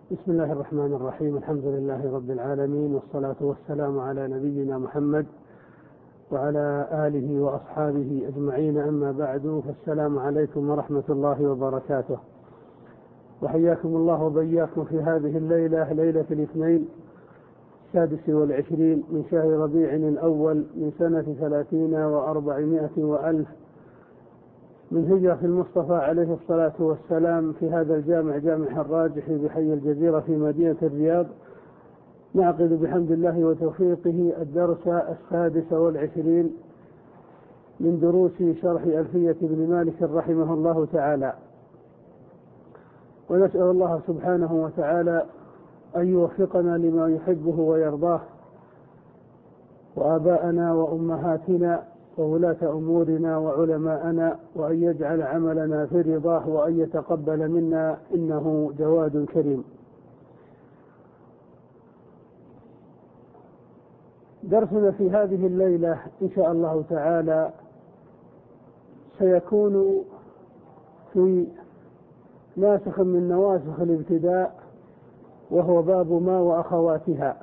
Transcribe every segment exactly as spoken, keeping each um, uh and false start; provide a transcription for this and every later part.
بسم الله الرحمن الرحيم. الحمد لله رب العالمين، والصلاة والسلام على نبينا محمد وعلى آله وأصحابه أجمعين، أما بعد، فالسلام عليكم ورحمة الله وبركاته. وحياكم الله وبياكم في هذه الليلة، ليلة الاثنين السادس والعشرين من شهر ربيع الأول من سنة ثلاثين وأربعمائة وألف من هجرة المصطفى عليه الصلاة والسلام، في هذا الجامع جامع الراجح بحي الجزيرة في مدينة الرياض، نعقد بحمد الله وتوفيقه الدرس السادس والعشرين من دروس شرح ألفية ابن مالك رحمه الله تعالى. ونسأل الله سبحانه وتعالى أن يوفقنا لما يحبه ويرضاه، وآباءنا وأمهاتنا وولاة أمورنا وعلماءنا، وأن يجعل عملنا في رضاه، وأن يتقبل منا، إنه جواد كريم. درسنا في هذه الليلة إن شاء الله تعالى سيكون في ناسخ من نواسخ الابتداء، وهو باب ما وأخواتها.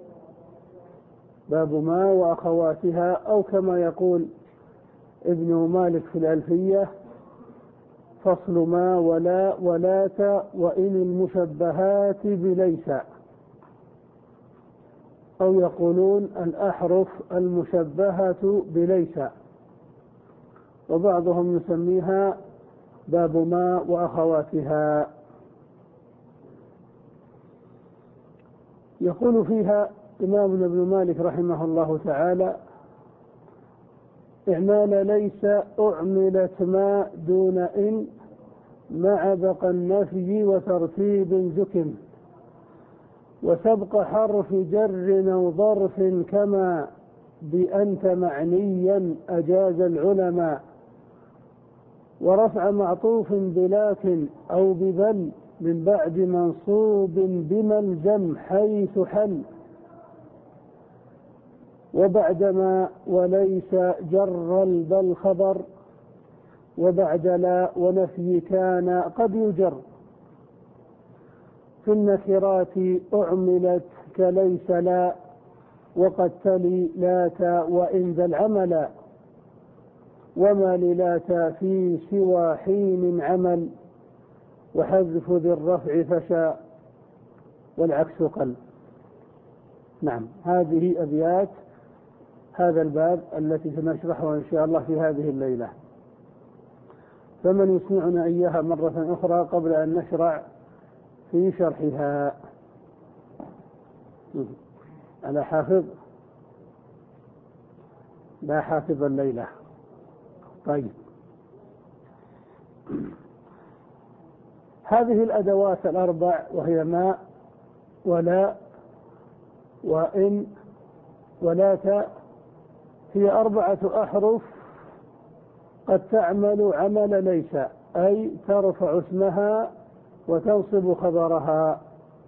باب ما وأخواتها، أو كما يقول ابن مالك في الألفية: فصل ما ولا ولات وإن المشبهات بليس، أو يقولون الأحرف المشبهة بليس، وبعضهم يسميها باب ما وأخواتها. يقول فيها إمامنا ابن مالك رحمه الله تعالى: إعمال ليس أعملت ما دون إن مع بقى النفي وترتيب زكم، وسبق حرف جر أو ظرف كما بأنت معنيا أجاز العلماء، ورفع معطوف بلكن أو ببل من بعد منصوب بملزم حيث حل، وبعدما وليس جر البل خبر، وبعد لا ونفي كان قد يجر، في النكرات أعملت كليس لا، وقد تلي لات وإن ذا العمل، وما للات في سوى حين عمل، وحذف ذي الرفع فشا والعكس قل. نعم، هذه أبيات هذا الباب التي سنشرحها إن شاء الله في هذه الليلة، فمن يسمعنا إياها مرة أخرى قبل أن نشرع في شرحها؟ على حافظ؟ لا حافظ الليلة. طيب، هذه الأدوات الأربع، وهي ما ولا وإن ولات، هي أربعة أحرف قد تعمل عمل ليس، أي ترفع اسمها وتنصب خبرها،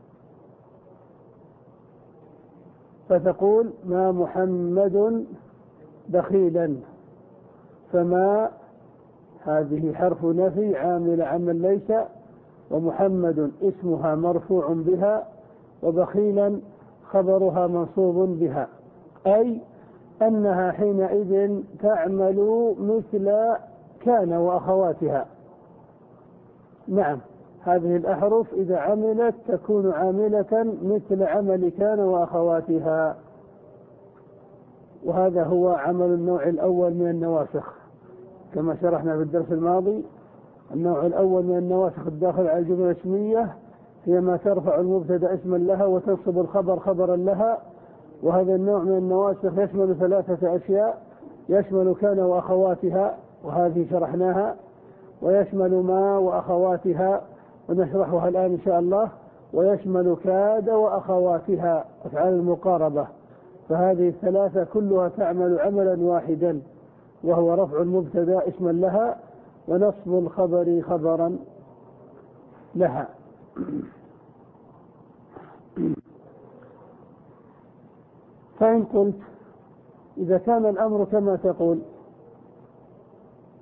فتقول: ما محمد بخيلا، فما هذه حرف نفي عامل عمل ليس، ومحمد اسمها مرفوع بها، وبخيلا خبرها منصوب بها، أي أنها حينئذ تعمل مثل كان وأخواتها. نعم، هذه الأحرف إذا عملت تكون عاملة مثل عمل كان وأخواتها، وهذا هو عمل النوع الأول من النواسخ، كما شرحنا في الدرس الماضي. النوع الأول من النواسخ الداخل على الجملة الاسمية هي ما ترفع المبتدأ اسما لها وتنصب الخبر خبرا لها، وهذا النوع من النواسخ يشمل ثلاثة أشياء: يشمل كان وأخواتها، وهذه شرحناها، ويشمل ما وأخواتها، ونشرحها الآن إن شاء الله، ويشمل كاد وأخواتها، أفعال المقاربة. فهذه الثلاثة كلها تعمل عملا واحدا، وهو رفع المبتدأ اسما لها ونصب الخبر خبرا لها. فإن قلت إذا كان الأمر كما تقول،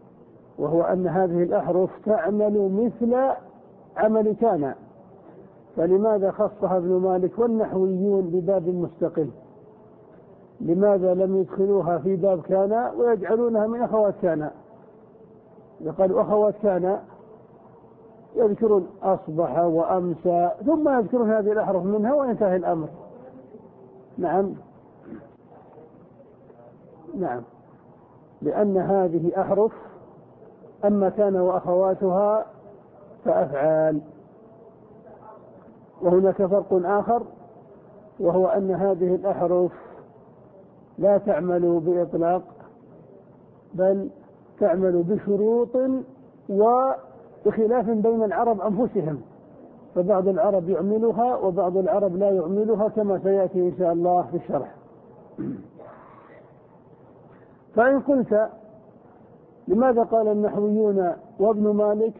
وهو أن هذه الأحرف تعمل مثل عمل كان، فلماذا خصها ابن مالك والنحويون بباب مستقل؟ لماذا لم يدخلوها في باب كان ويجعلونها من أخوات كان؟ قالوا أخوات كان يذكرون أصبح وأمسى ثم يذكرون هذه الأحرف منها وينتهي الأمر. نعم نعم لأن هذه أحرف، أما كان وأخواتها فأفعال. وهناك فرق آخر، وهو أن هذه الأحرف لا تعمل بإطلاق، بل تعمل بشروط وبخلاف بين العرب أنفسهم، فبعض العرب يعملها وبعض العرب لا يعملها كما سيأتي إن شاء الله في الشرح. فإن قلت لماذا قال النحويون وابن مالك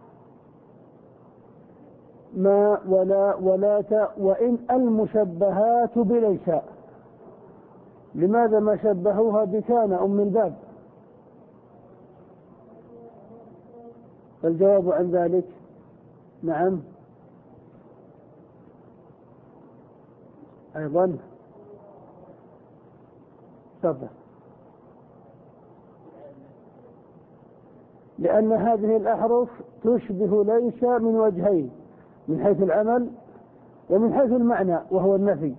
ما ولا ولا وإن المشبهات بليس، لماذا ما شبهوها بكان أم الباب؟ فالجواب عن ذلك نعم أيضا تفضل. لأن هذه الأحرف تشبه ليس من وجهين، من حيث العمل ومن حيث المعنى وهو النفي.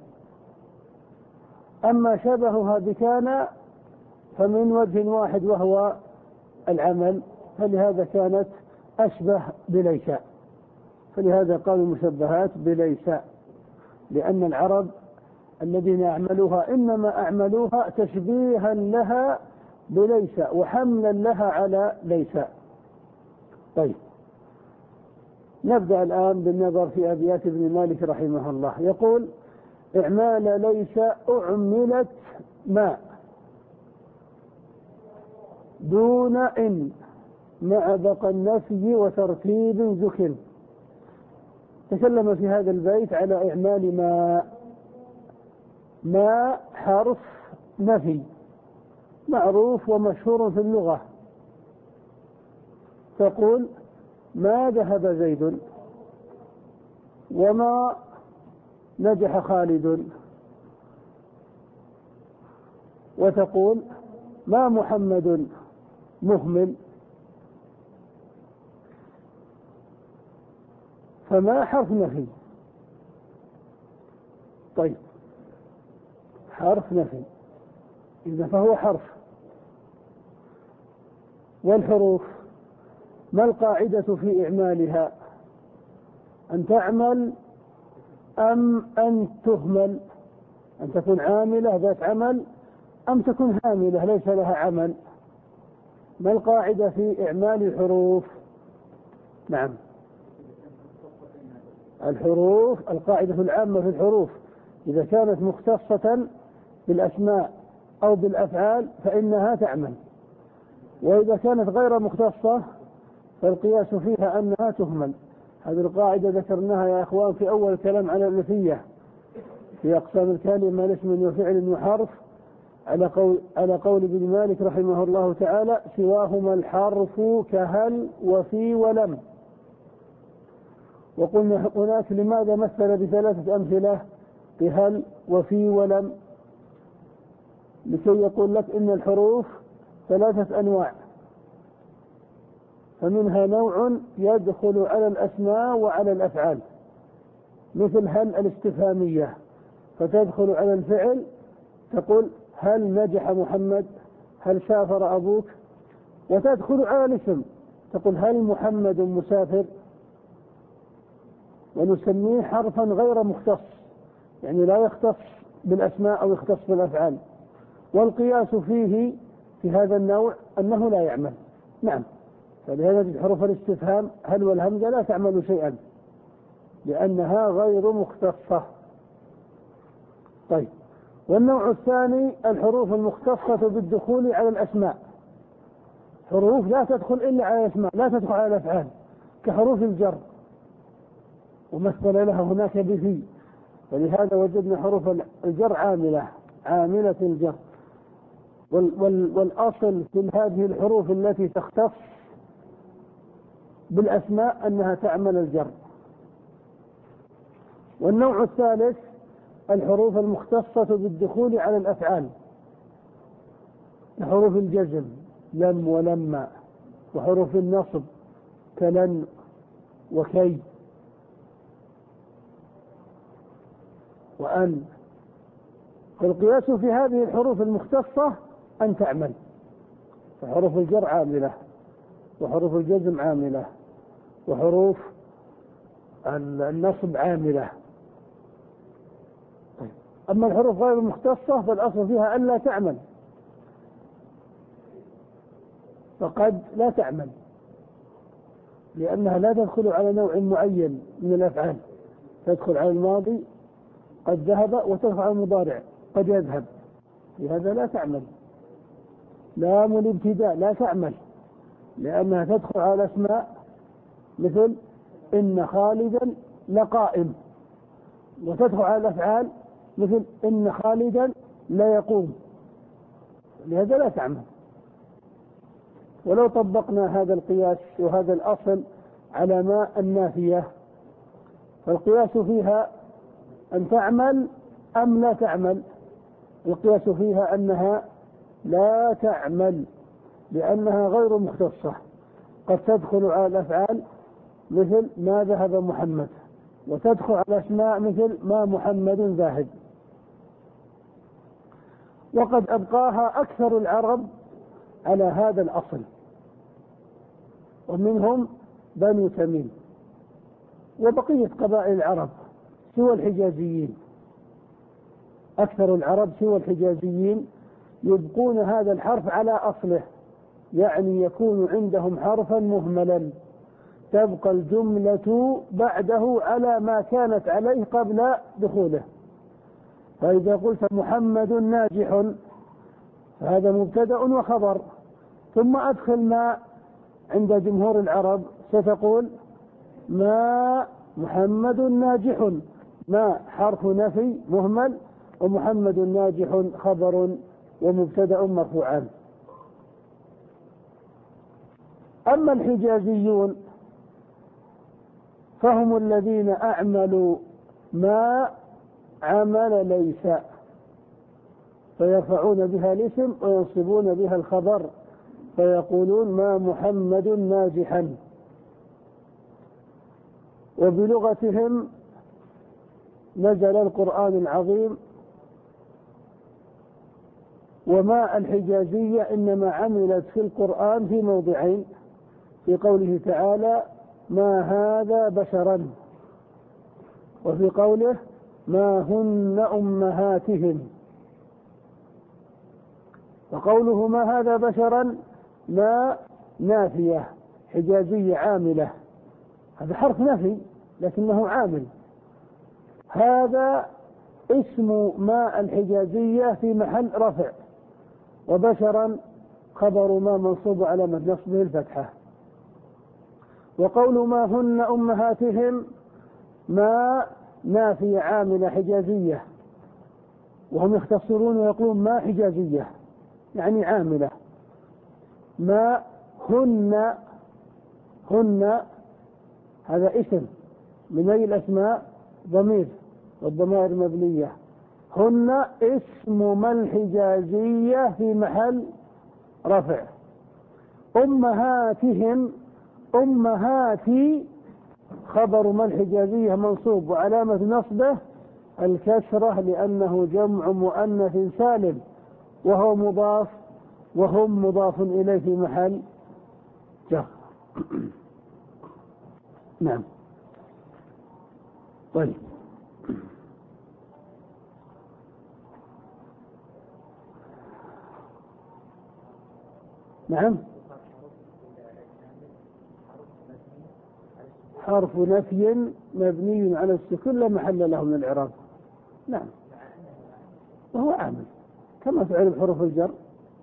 أما شبهها بكان فمن وجه واحد وهو العمل، فلهذا كانت أشبه بليس، فلهذا قالوا مشبهات بليس، لأن العرب الذين أعملوها إنما أعملوها تشبيها لها بليس وحملا لها على ليس. طيب نبدأ الآن بالنظر في أبيات ابن مالك رحمه الله. يقول: إعمال ليس أعملت ما دون إن مع بقى النفي وترتيب ذكر. تكلم في هذا البيت على إعمال ما. ما حرف نفي معروف ومشهور في اللغة. تقول: ما ذهب زيد، وما نجح خالد، وتقول: ما محمد مهمل. فما حرف نفي. طيب حرف نفي إذا فهو حرف. والحروف ما القاعدة في إعمالها؟ أن تعمل أم أن تهمل؟ أن تكون عاملة ذات عمل أم تكون هاملة ليس لها عمل؟ ما القاعدة في إعمال الحروف؟ نعم الحروف القاعدة العامة في الحروف إذا كانت مختصة بالأسماء أو بالأفعال فإنها تعمل، وإذا كانت غير مختصة فالقياس فيها أنها تهمل. هذه القاعدة ذكرناها يا أخوان في أول كلام على النفية في أقسام الكلمة لاسم وفعل وحرف، على قول على قول ابن مالك رحمه الله تعالى: سواهما الحرف كهل وفي ولم. وقلنا هناك لماذا مثل بثلاثة أمثلة بهل وفي ولم؟ لكي يقول لك إن الحروف ثلاثة أنواع، فمنها نوع يدخل على الأسماء وعلى الأفعال، مثل هل الاستفهامية، فتدخل على الفعل تقول: هل نجح محمد؟ هل سافر أبوك؟ وتدخل على الاسم تقول: هل محمد مسافر؟ ونسميه حرفا غير مختص، يعني لا يختص بالأسماء أو يختص بالأفعال. والقياس فيه في هذا النوع أنه لا يعمل. نعم فلهذا حروف الاستفهام هل والهمزة لا تعمل شيئا لأنها غير مختصة. طيب والنوع الثاني الحروف المختصة بالدخول على الأسماء، حروف لا تدخل إلا على الأسماء لا تدخل على الأفعال، كحروف الجر ومثل لها هناك بفي، ولهذا وجدنا حروف الجر عاملة عاملة الجر. والأصل في هذه الحروف التي تختص بالأسماء أنها تعمل الجر. والنوع الثالث الحروف المختصة بالدخول على الأفعال، حروف الجزم لم ولما، وحروف النصب كلن وكي وأن. القياس في هذه الحروف المختصة أن تعمل، فحروف الجر عاملة، وحروف الجزم عاملة، وحروف النصب عاملة. أما الحروف غير المختصة فالأصل فيها أن لا تعمل، فقد لا تعمل لأنها لا تدخل على نوع معين من الأفعال، تدخل على الماضي قد ذهب، وتدخل على المضارع قد يذهب، لهذا لا تعمل. لام الابتداء لا تعمل لأنها تدخل على الأسماء مثل إن خالدا لقائم، وتدخل على الأفعال مثل إن خالدا لا يقوم، لهذا لا تعمل. ولو طبقنا هذا القياس وهذا الأصل على ما النافية، فالقياس فيها أن تعمل أم لا تعمل؟ القياس فيها أنها لا تعمل لأنها غير مختصة، قد تدخل على الأفعال مثل ما ذهب محمد، وتدخل على الأسماء مثل ما محمد ذاهب. وقد أبقاها أكثر العرب على هذا الأصل، ومنهم بنو تميم وبقية قبائل العرب سوى الحجازيين. أكثر العرب سوى الحجازيين يبقون هذا الحرف على أصله، يعني يكون عندهم حرفا مهملا، تبقى الجملة بعده على ما كانت عليه قبل دخوله. فإذا قلت محمد ناجح فهذا مبتدأ وخبر، ثم أدخل ما عند جمهور العرب ستقول ما محمد ناجح، ما حرف نفي مهمل، ومحمد ناجح خبر ومبتدأ مرفوعان. أما الحجازيون فهم الذين أعملوا ما عمل ليس، فيرفعون بها الاسم وينصبون بها الخبر، فيقولون ما محمد ناجحا. وبلغتهم نزل القرآن العظيم، وما الحجازية إنما عملت في القرآن في موضعين، في قوله تعالى ما هذا بشرا، وفي قوله ما هن أمهاتهم. وقوله ما هذا بشرا ما نافية حجازية عاملة، هذا حرف نفي لكنه عامل. هذا اسم ما الحجازية في محل رفع، وبشرا خبر ما منصوب على نصبه الفتحة. وقول ما هن أمهاتهم ما نافية عاملة حجازية، وهم يختصرون ويقولون ما حجازية يعني عاملة. ما هن هن هذا اسم من أي الأسماء ضمير، والضمائر مبنية. هن اسم ما الحجازية في محل رفع. أمهاتهم أمهاتي خبر ما الحجازية منصوب، وعلامة نصبه الكسرة لأنه جمع مؤنث سالم، وهو مضاف، وهم مضاف إليه في محل جر. نعم. طيب، نعم. حرف نفي مبني على السكون لا محل له من الإعراب. نعم، وهو عامل كما فعل حروف الجر.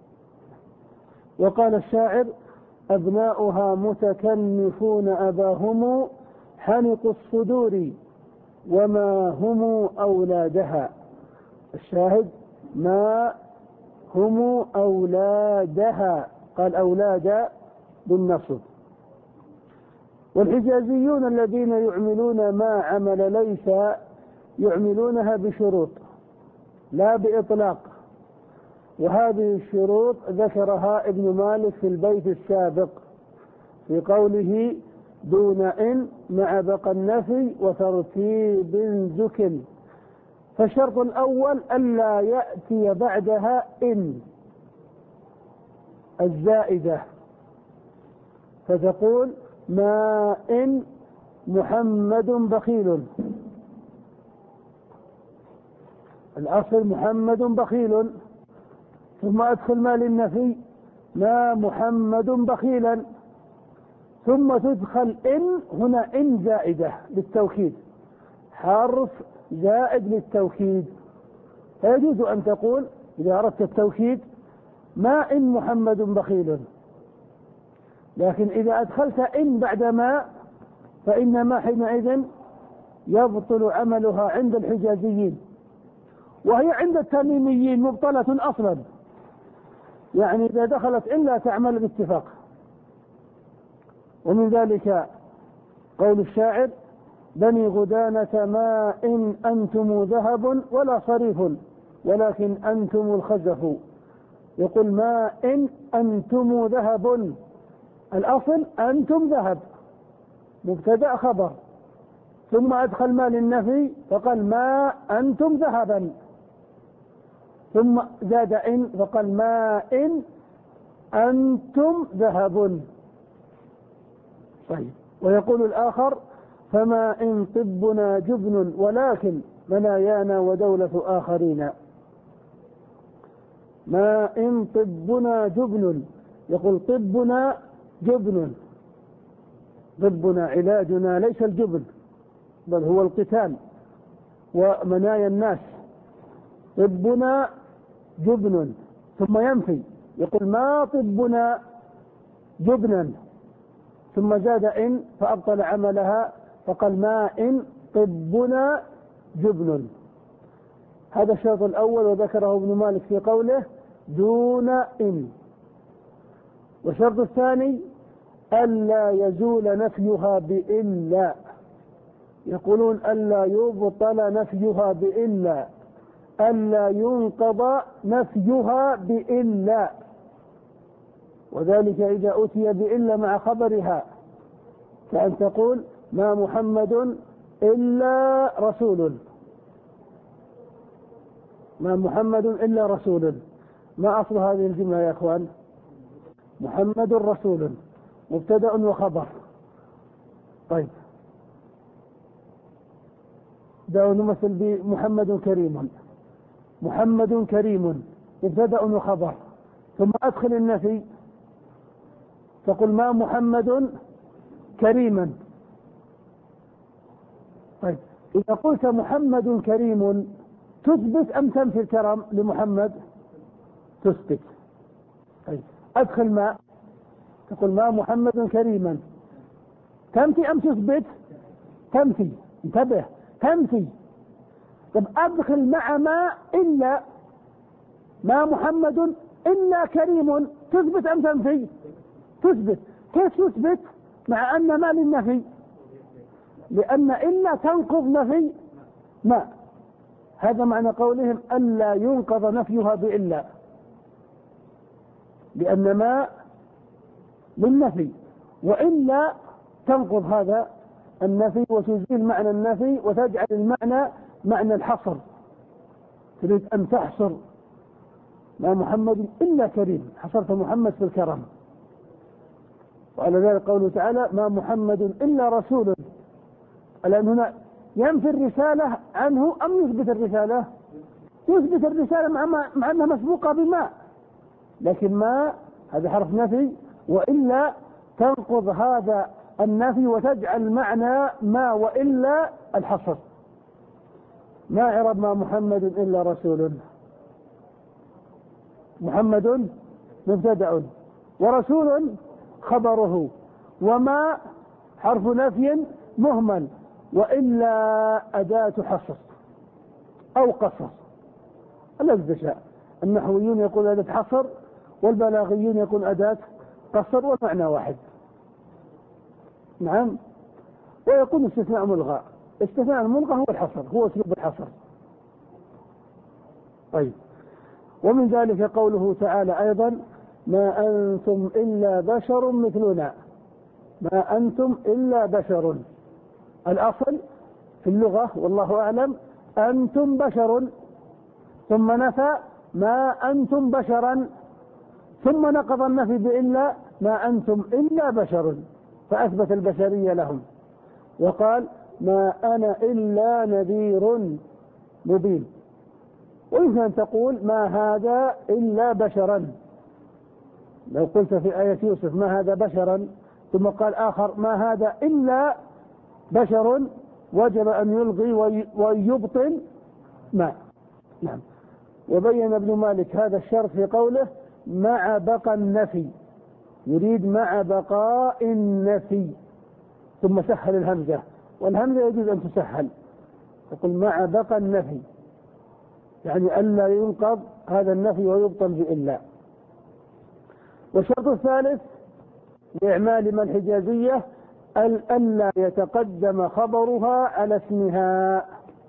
وقال الشاعر أبناؤها متكنفون أباهم حنق الصدور وما هم أولادها. الشاهد ما هم أولادها، قال أولاد بالنصب. والحجازيون الذين يعملون ما عمل ليس يعملونها بشروط لا بإطلاق، وهذه الشروط ذكرها ابن مالك في البيت السابق في قوله دون إن مع بقى النفي وترتيب زكل. فالشرط الأول ألا يأتي بعدها إن الزائدة، فتقول ما إن محمد بخيل، الأصل محمد بخيل، ثم أدخل ما للنفي ما محمد بخيلا، ثم تدخل إن، هنا إن زائدة للتوكيد، حرف زائد للتوكيد، فيجوز أن تقول إذا أردت التوكيد ما إن محمد بخيل. لكن إذا أدخلت إن بعد ما فإن ما حينئذ يبطل عملها عند الحجازيين، وهي عند التميميين مبطلة أصلا، يعني إذا دخلت إن لا تعمل باتفاق. ومن ذلك قول الشاعر بني غدانة ما إن أنتم ذهب ولا صريف ولكن أنتم الخزف، يقول ما إن أنتم ذهب، الأصل أنتم ذهب مبتدأ خبر، ثم أدخل ما للنفي فقال ما أنتم ذهبا، ثم زاد إن فقال ما إن أنتم ذهب. طيب. ويقول الآخر فما إن طبنا جبن ولكن منايانا ودولة آخرين، ما إن طبنا جبن، يقول طبنا جبن، طبنا علاجنا ليس الجبن بل هو القتال ومنايا الناس، طبنا جبن، ثم ينفي يقول ما طبنا جبنا، ثم زاد إن فأبطل عملها فقال ما إن طبنا جبن. هذا الشرط الأول وذكره ابن مالك في قوله دون إن. والشرط الثاني ألا يزول نفيها بإلا، يقولون ألا يبطل نفيها بإلا، ألا ينقض نفيها بإلا، وذلك إذا أتي بإلا مع خبرها، كأن تقول ما محمد إلا رسول، ما محمد إلا رسول، ما أصل هذه الجملة يا أخوان؟ محمد رسول مبتدأ وخبر. طيب دعوا نمثل بمحمد كريم، محمد كريم مبتدأ وخبر، ثم أدخل النفي تقول ما محمد كريما. طيب إذا قلت محمد كريم تثبت أم تنفي الكرم لمحمد؟ تثبت. طيب أدخل ما تقول ما محمد كريما، تنفي أم تثبت؟ تنفي، انتبه تنفي. طب أدخل مع ما إلا ما محمد إلا كريم، تثبت أم تنفي؟ تثبت. كيف تثبت مع أن ما للنفي؟ لأن إلا تنقض نفي ما، هذا معنى قولهم ألا ينقض نفيها بإلا، لأن ما للنفي، وإلا تنقض هذا النفي وتزيل معنى النفي وتجعل المعنى معنى الحصر، تريد أن تحصر ما محمد إلا كريم، حصرت محمد في الكرم. وعلى ذلك قوله تعالى ما محمد إلا رسول، الآن هنا ينفي الرسالة عنه أم يثبت الرسالة؟ يثبت الرسالة مع, مع أنها مسبوقة بما، لكن ما هذا حرف نفي، وإلا تنقض هذا النفي وتجعل معنى ما وإلا الحصر. ما عرب ما محمد إلا رسول؟ محمد مبتدأ ورسول خبره، وما حرف نفي مهمل، وإلا أداة حصر أو قصر، الذي تشاء. النحويون يقول أداة حصر والبلاغيون يقول أداة قصر، والمعنى واحد. نعم. ويكون استثناء ملغى، استثناء الملغى هو الحصر، هو أسلوب الحصر. طيب، ومن ذلك قوله تعالى أيضا: ما أنتم إلا بشر مثلنا. ما أنتم إلا بشر، الأصل في اللغة والله أعلم أنتم بشر، ثم نفى ما أنتم بشرا، ثم نقض النفي بإلا ما أنتم إلا بشر، فأثبت البشرية لهم، وقال: ما أنا إلا نذير مبين. ويمكن أن تقول: ما هذا إلا بشرا. لو قلت في آية يوسف: ما هذا بشرا، ثم قال آخر: ما هذا إلا بشر، وجب أن يلغي ويبطل ما. نعم. وبين ابن مالك هذا الشرط في قوله: مع بقى النفي، يريد مع بقاء النفي، ثم سهل الهمزة، والهمزة يجوز أن تسهل، تقول مع بقى النفي، يعني ألا ينقض هذا النفي ويبطل بإلا. والشرط الثالث لإعمال ما الحجازية: ألا يتقدم خبرها على اسمها،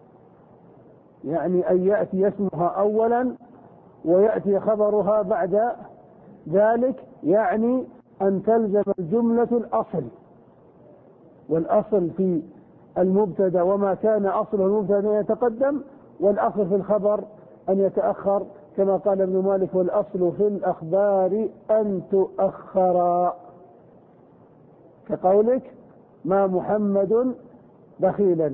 يعني أن يأتي اسمها أولا ويأتي خبرها بعد ذلك، يعني أن تلزم الجملة الأصل، والأصل في المبتدا وما كان أصله المبتدا يتقدم، والأصل في الخبر أن يتأخر، كما قال ابن مالك: والأصل في الأخبار أن تؤخر، كقولك: ما محمد بخيلا.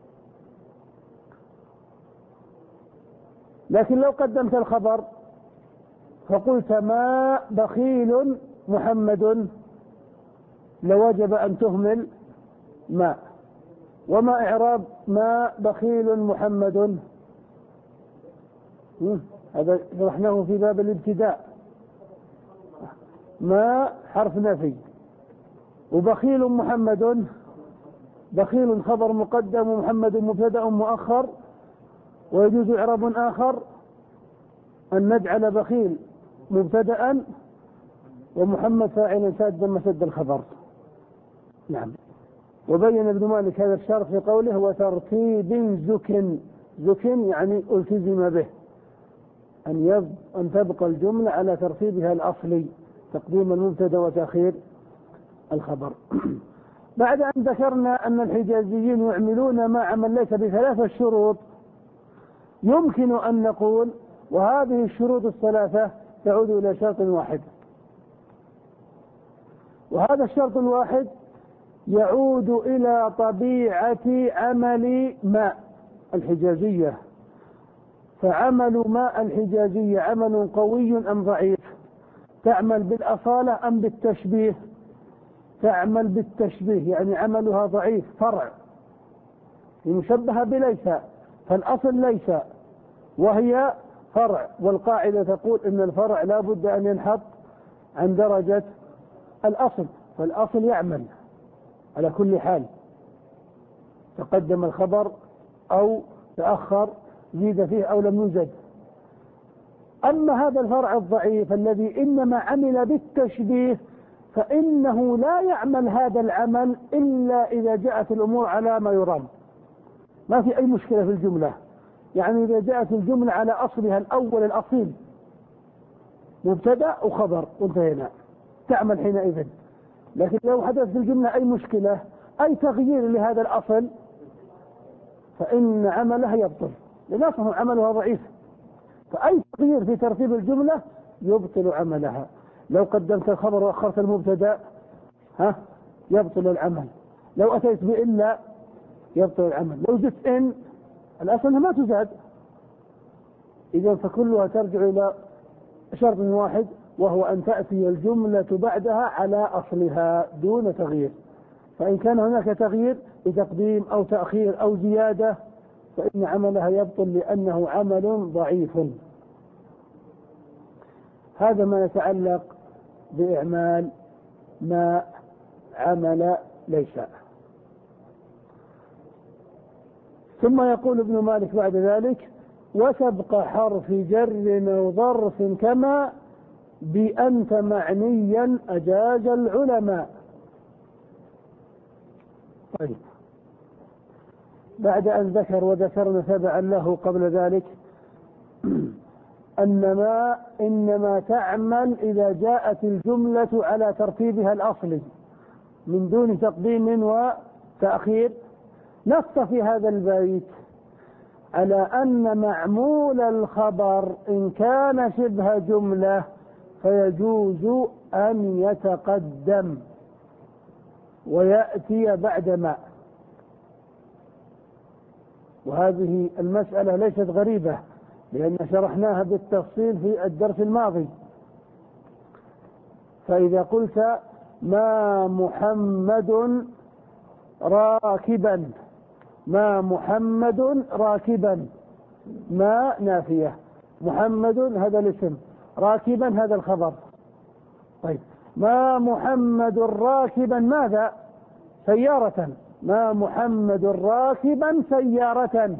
لكن لو قدمت الخبر فقلت: ما بخيل محمد، لوجب أن تهمل ما. وما إعراب ما بخيل محمد؟ هذا شرحناه في باب الابتداء. ما حرف نفي، وبخيل محمد، بخيل خبر مقدم ومحمد مبتدأ مؤخر. ويجوز إعراب آخر أن نجعل بخيل مبتدأ ومحمد فاعلا سادا مسد الخبر. نعم. وبين ابن مالك هذا الشرط في قوله: وترتيب زكن. زكن يعني التزم به، أن يب... أن تبقى الجملة على ترتيبها الأصلي، تقديم المبتدأ وتأخير الخبر. بعد أن ذكرنا أن الحجازيين يعملون ما عمل ليس بثلاثة شروط، يمكن أن نقول: وهذه الشروط الثلاثة تعود إلى شرط واحد، وهذا الشرط الواحد يعود إلى طبيعة عمل ماء الحجازية. فعمل ماء الحجازية عمل قوي أم ضعيف؟ تعمل بالأصالة أم بالتشبيه؟ تعمل بالتشبيه، يعني عملها ضعيف، فرع، مشبهة بليس، فالأصل ليس وهي فرع، والقاعدة تقول إن الفرع لا بد أن ينحط عن درجة الأصل، فالأصل يعمل على كل حال، تقدم الخبر أو تأخر، زيد فيه أو لم يوجد. أما هذا الفرع الضعيف الذي إنما عمل بالتشبيه، فإنه لا يعمل هذا العمل إلا إذا جاءت الأمور على ما يرام، ما في أي مشكلة في الجملة، يعني إذا جاءت الجملة على أصلها الأول الأصيل، مبتدأ وخبر وانتهينا، تعمل حينئذ. لكن لو حدث في الجملة أي مشكلة، أي تغيير لهذا الأصل، فإن عملها يبطل، لأنه عملها ضعيف، فأي تغيير في ترتيب الجملة يبطل عملها. لو قدمت الخبر وأخرت المبتدأ ها يبطل العمل، لو أتيت بإلا يبطل العمل، لو زدت إن الأصل ما تزاد. إذا فكلها ترجع إلى شرط واحد، وهو أن تأتي الجملة بعدها على أصلها دون تغيير. فإن كان هناك تغيير بتقديم أو تأخير أو زيادة فإن عملها يبطل لأنه عمل ضعيف. هذا ما يتعلق بإعمال ما عمل ليس. ثم يقول ابن مالك بعد ذلك: وسبق حرف جر أو ظرف كما بأنت معنيا أجاز العلماء. طيب، بعد أن ذكر وذكرنا تبعا له قبل ذلك أن ما إنما تعمل إذا جاءت الجملة على ترتيبها الأصلي من دون تقديم وتأخير، نص في هذا البيت على أن معمول الخبر إن كان شبه جملة فيجوز أن يتقدم ويأتي بعد ما. وهذه المسألة ليست غريبة لأن شرحناها بالتفصيل في الدرس الماضي. فإذا قلت ما محمد راكبا، ما محمد راكبا، ما نافية، محمد هذا الاسم، راكبا هذا الخبر. طيب ما محمد راكبا ماذا؟ سيارة. ما محمد راكبا سيارة،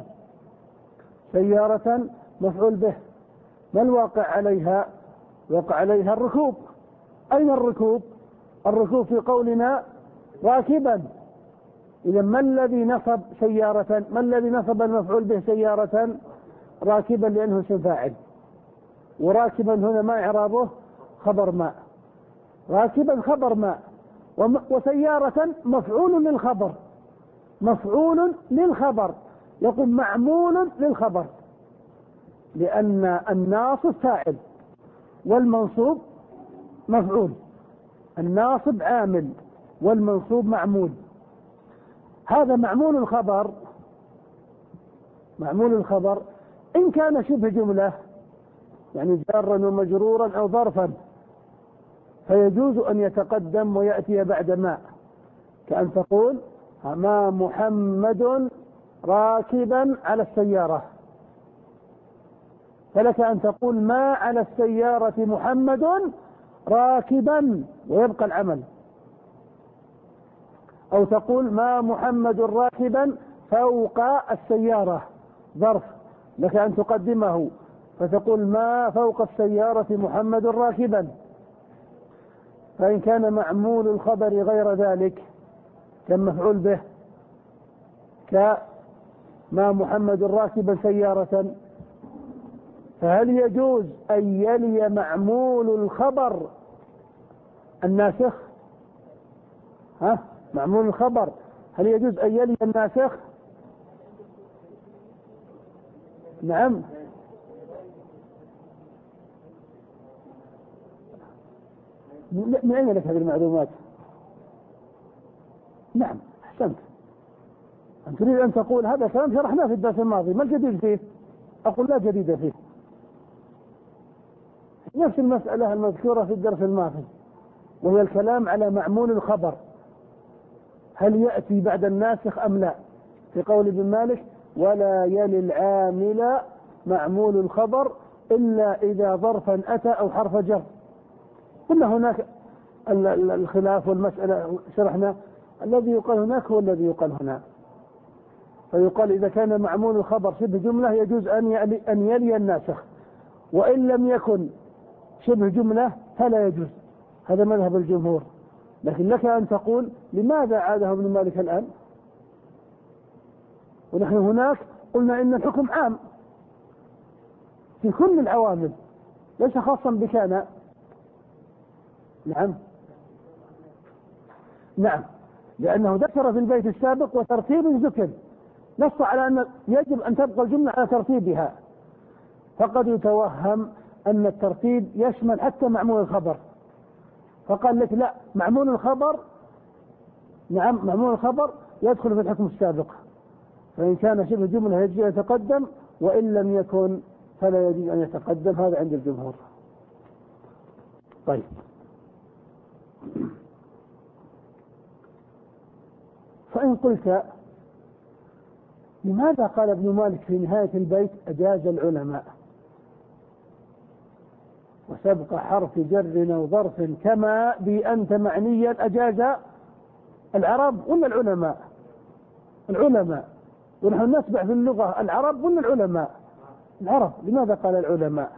سيارة مفعول به. ما الواقع عليها؟ وقع عليها الركوب. أين الركوب؟ الركوب في قولنا راكبا. إذا ما الذي نصب سيارة؟ ما الذي نصب المفعول به سيارة؟ راكبا لأنه اسم فاعل، وراكبا هنا ما إعرابه؟ خبر ما. راكبا خبر ما، وسيارة مفعول للخبر، مفعول للخبر، يقول معمول للخبر، لأن الناصب فاعل والمنصوب مفعول. الناصب عامل والمنصوب معمول. هذا معمول الخبر، معمول الخبر إن كان شبه جملة يعني جارا ومجرورا أو ظرفا فيجوز أن يتقدم ويأتي بعد ما، كأن تقول ما محمد راكبا على السيارة، فلك أن تقول ما على السيارة محمد راكبا ويبقى العمل، أو تقول ما محمد راكبا فوق السيارة، ظرف لك أن تقدمه فتقول ما فوق السيارة محمد راكبا. فإن كان معمول الخبر غير ذلك كمفعول به كما محمد راكبا سيارة، فهل يجوز أن يلي معمول الخبر الناسخ؟ ها؟ معمول الخبر هل يجوز أن يلي الناسخ؟ نعم. من أين لك هذه المعلومات؟ نعم أحسنت. أن تريد أن تقول هذا كلام شرحناه في الدرس الماضي، ما الجديد فيه؟ أقول لا جديد فيه، نفس المسألة المذكورة في الدرس الماضي، وهي الكلام على معمول الخبر هل يأتي بعد الناسخ أم لا، في قول ابن مالك ولا يلي العامل معمول الخبر إلا إذا ظرفا أتى أو حرف جر. قلنا هناك الخلاف والمسألة شرحنا الذي يقال هناك هو الذي يقال هنا. فيقال إذا كان معمول الخبر شبه جملة يجوز أن يلي, أن يلي الناسخ، وإن لم يكن شبه جملة فلا يجوز. هذا مذهب الجمهور. لكن لك أن تقول لماذا عاده ابن مالك الآن؟ ونحن هناك قلنا إن الحكم عام في كل العوامل ليس خاصا بكان. نعم نعم، لأنه ذكر في البيت السابق وترتيب ذكر، نص على أن يجب أن تبقى الجملة على ترتيبها، فقد يتوهم أن الترتيب يشمل حتى معمول الخبر، فقال لك لا، معمول الخبر نعم معمول الخبر يدخل في الحكم السابق، فإن كان شبه جملة يجب أن يتقدم، وإن لم يكن فلا يجب أن يتقدم. هذا عند الجمهور. طيب، فإن قلت لماذا قال ابن مالك في نهاية البيت أجاز العلماء وسبق حرف جر أو ظرف كما بأنت معنيا أجاز العرب ولا العلماء؟ العلماء، ونحن نتبع في اللغة العرب ولا العلماء؟ العرب. لماذا قال العلماء؟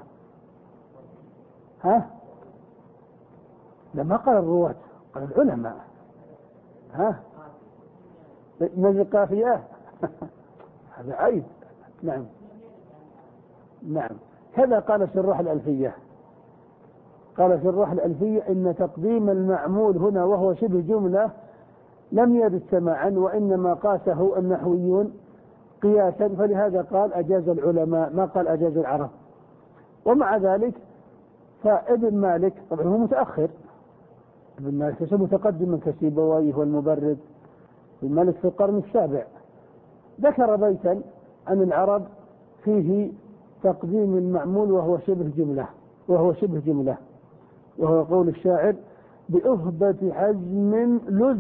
ها؟ لما قال الرواة قال العلماء. ها؟ نجي قافية هذا عيب. نعم نعم. كذا قال شراح الألفية، قال شراح الألفية إن تقديم المعمول هنا وهو شبه جملة لم يرد سماعا، وإنما قاسه النحويون قياسا، فلهذا قال أجاز العلماء ما قال أجاز العرب. ومع ذلك فابن مالك طبعا هو متأخر، ابن مالك ليس متقدما كسيبويه والمبرد، ابن مالك في القرن السابع، ذكر بيتا عن العرب فيه تقديم المعمول وهو شبه جملة وهو شبه جملة وهو قول الشاعر: بأهبة حزم لذ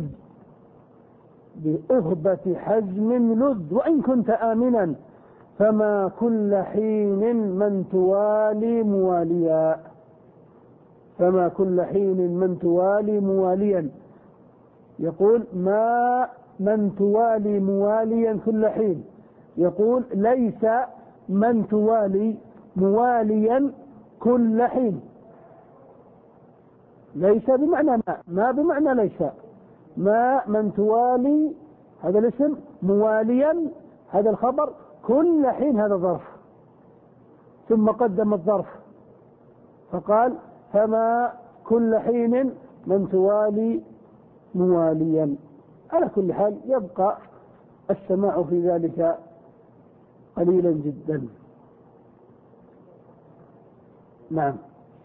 بأهبة حزم لذ وإن كنت آمنا فما كل حين من توالي مواليا. فما كل حين من توالي مواليا، يقول ما من توالي مواليا كل حين، يقول ليس من توالي مواليا كل حين. ليس بمعنى ما، ما بمعنى ليس، ما من توالي هذا الاسم، مواليا هذا الخبر، كل حين هذا ظرف، ثم قدم الظرف فقال فما كل حين من توالي مواليا. على كل حال يبقى السماع في ذلك قليلا جدا. نعم.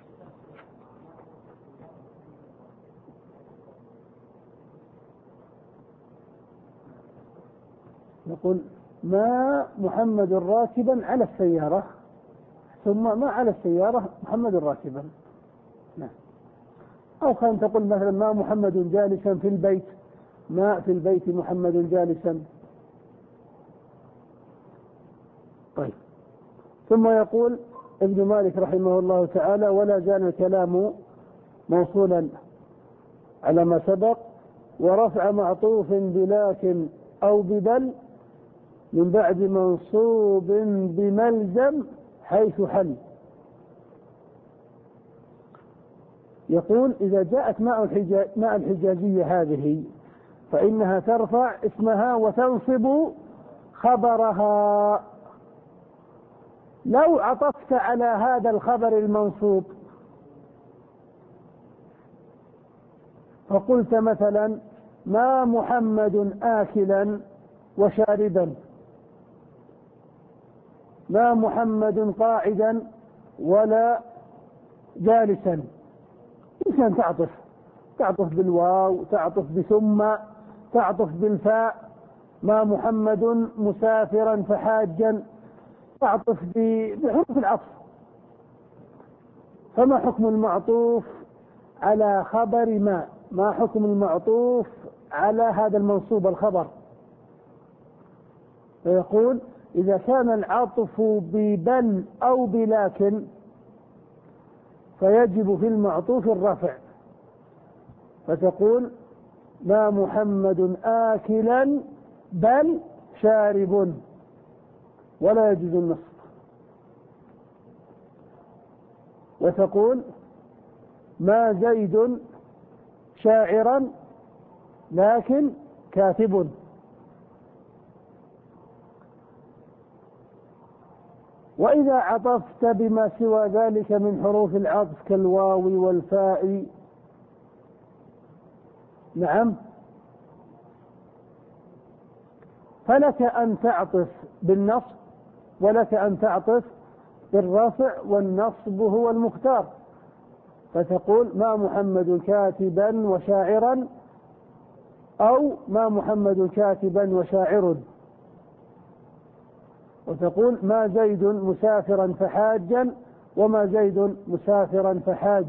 يقول ما محمد راكبا على السيارة، ثم ما على السيارة محمد راكبا. نعم. أو كان تقول مثلا ما محمد جالسا في البيت، ما في البيت محمد جالسا. طيب. ثم يقول ابن مالك رحمه الله تعالى: ولا زال الكلام موصولا على ما سبق، ورفع معطوف بلكن أو ببل من بعد منصوب بملزم حيث حل. يقول إذا جاءت ماء الحجاز ماء الحجازية هذه فإنها ترفع اسمها وتنصب خبرها. لو عطفت على هذا الخبر المنصوب فقلت مثلا ما محمد آكلا وشاربا، ما محمد قاعدا ولا جالسا، إنسان تعطف تعطف بالواو، تعطف بثم، تعطف بالفاء، ما محمد مسافرا فحاجا، تعطف بحروف العطف. فما حكم المعطوف على خبر ما؟ ما حكم المعطوف على هذا المنصوب الخبر؟ فيقول إذا كان العطف ببل أو بلكن فيجب في المعطوف الرفع، فتقول ما محمد آكلا بل شارب، ولا يجوز النصب. وتقول ما زيد شاعرا لكن كاتب. وإذا عطفت بما سوى ذلك من حروف العطف كالواو والفاء، نعم، فلك أن تعطف بالنصب ولك أن تعطف بالرفع، والنصب هو المختار، فتقول ما محمد كاتبا وشاعرا، أو ما محمد كاتبا وشاعر، وتقول ما زيد مسافرا فحاجا، وما زيد مسافرا فحاج.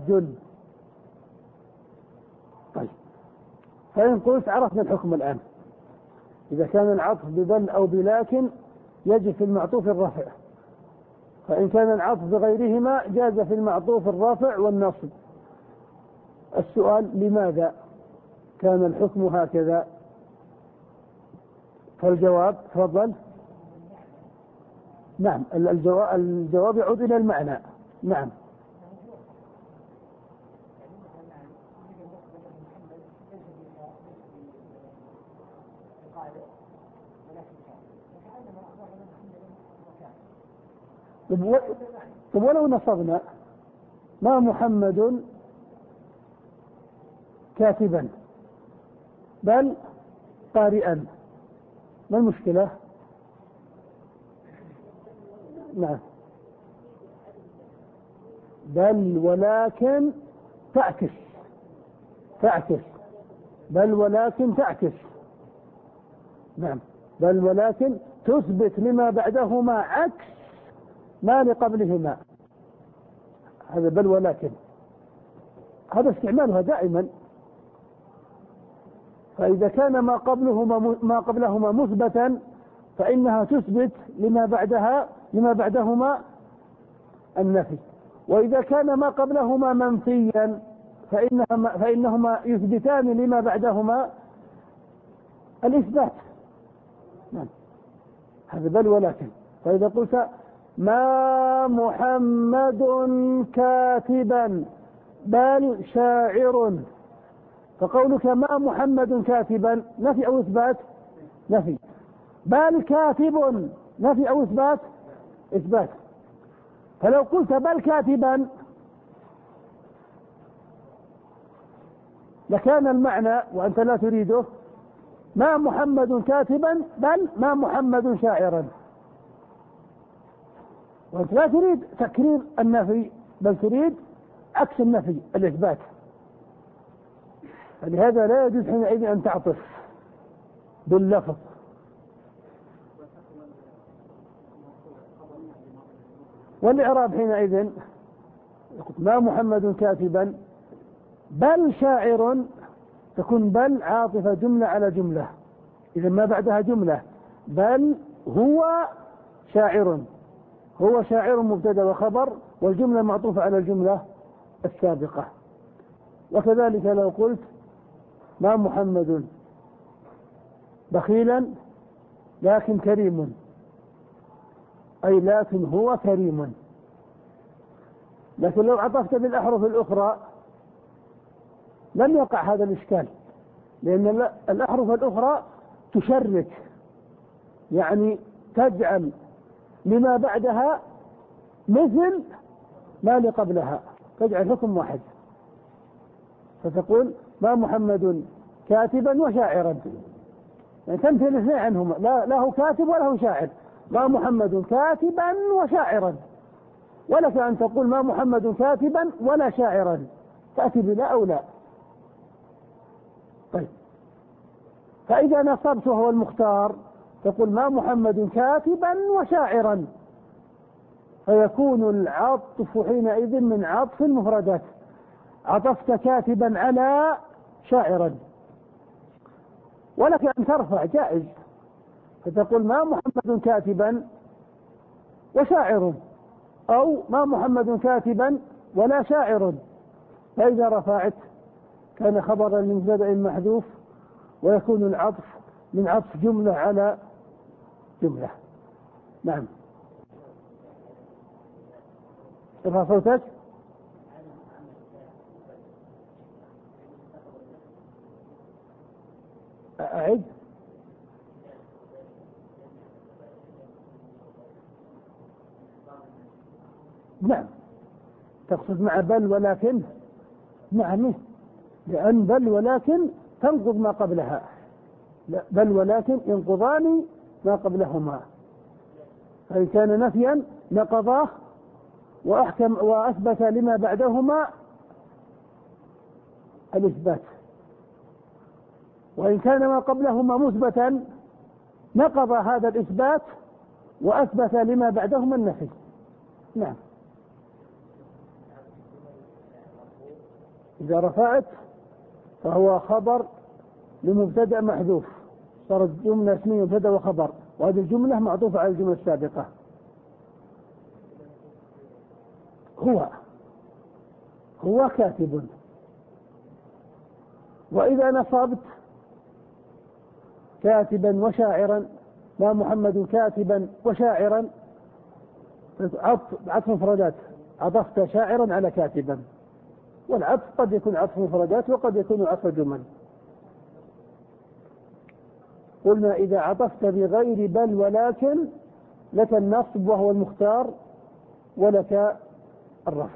طيب، فإن قلت عرفنا الحكم الآن. إذا كان العطف ببل أو بلكن يجب في المعطوف الرفع، فإن كان العطف بغيرهما جاز في المعطوف الرفع والنصب. السؤال لماذا كان الحكم هكذا؟ فالجواب تفضل. نعم، الجواب, الجواب يعود إلى المعنى. نعم. طب ولو نصبنا ما محمد كاتبا بل قارئا، ما المشكلة؟ نعم. بل ولكن تعكس تعكس بل ولكن تعكس نعم. بل ولكن تثبت لما بعدهما عكس ما لقبلهما. هذا بل ولكن، هذا استعمالها دائما. فإذا كان ما قبلهما ما قبلهما مثبتا فإنها تثبت لما بعدها لما بعدهما النفي، وإذا كان ما قبلهما منفيا فإنهما, فإنهما يثبتان لما بعدهما الإثبات. نعم. هذا بل ولكن. فإذا قلت ما محمد كاتبا بل شاعر، فقولك ما محمد كاتبا نفي أو إثبات؟ نفي. بل كاتب نفي أو إثبات؟ إثبات. فلو قلت بل كاتبا لكان المعنى وأنت لا تريده ما محمد كاتبا بل ما محمد شاعرا، وأنت لا تريد تكرير النفي بل تريد عكس النفي الإثبات. فلهذا لا يجوز حينئذ أن تعطف باللفظ. والإعراب حينئذ ما محمد كاتبا بل شاعر، تكون بل عاطفة جملة على جملة، إذا ما بعدها جملة. بل هو شاعر، هو شاعر مبتدأ وخبر، والجملة معطوفة على الجملة السابقة. وكذلك لو قلت ما محمد بخيلا لكن كريم، أي لكن هو كريم. لكن لو عطفت بالأحرف الأخرى لم يقع هذا الإشكال، لأن الأحرف الأخرى تشرك، يعني تجعل لما بعدها مثل ما لقبلها، تجعل حكم واحد. فتقول ما محمد كاتبا وشاعرا، يعني تمثل الاثنين عنهما، لا له كاتب ولا هو شاعر. ما محمد كاتبا وشاعرا، ولك أن تقول ما محمد كاتبا ولا شاعرا، تأتي بلا أو لا. طيب، فإذا نصبت وهو المختار تقول ما محمد كاتبا وشاعرا، فيكون العطف حينئذ من عطف المفردات، عطفت كاتبا على شاعرا. ولك أن ترفع جائز، فتقول ما محمد كاتبا وشاعر، أو ما محمد كاتبا ولا شاعر. فإذا رفعت كان خبرا لمبتدأ محذوف، ويكون العطف من عطف جملة على جملة. نعم. ارفع صوتك. أعد. نعم، تقصد مع بل ولكن. نعم، لأن بل ولكن تنقض ما قبلها، لا بل ولكن ينقضان ما قبلهما. فإن كان نفيا نقضاه وأحكم وأثبت لما بعدهما الإثبات، وإن كان ما قبلهما مثبتا نقض هذا الإثبات وأثبت لما بعدهما النفي. نعم. إذا رفعت فهو خبر لمبتدأ محذوف، صارت جملة اسمية مبتدأ وخبر، وهذه الجملة معطوفة على الجملة السابقة. هو هو كاتب. وإذا نصبت كاتبا وشاعرا، ما محمد كاتبا وشاعرا، عطف مفردات، عطفت شاعرا على كاتبا، والعطف قد يكون عطف مفردات وقد يكون عطف جمل. قلنا إذا عطفت بغير بل ولكن لك النصب وهو المختار ولك الرفع.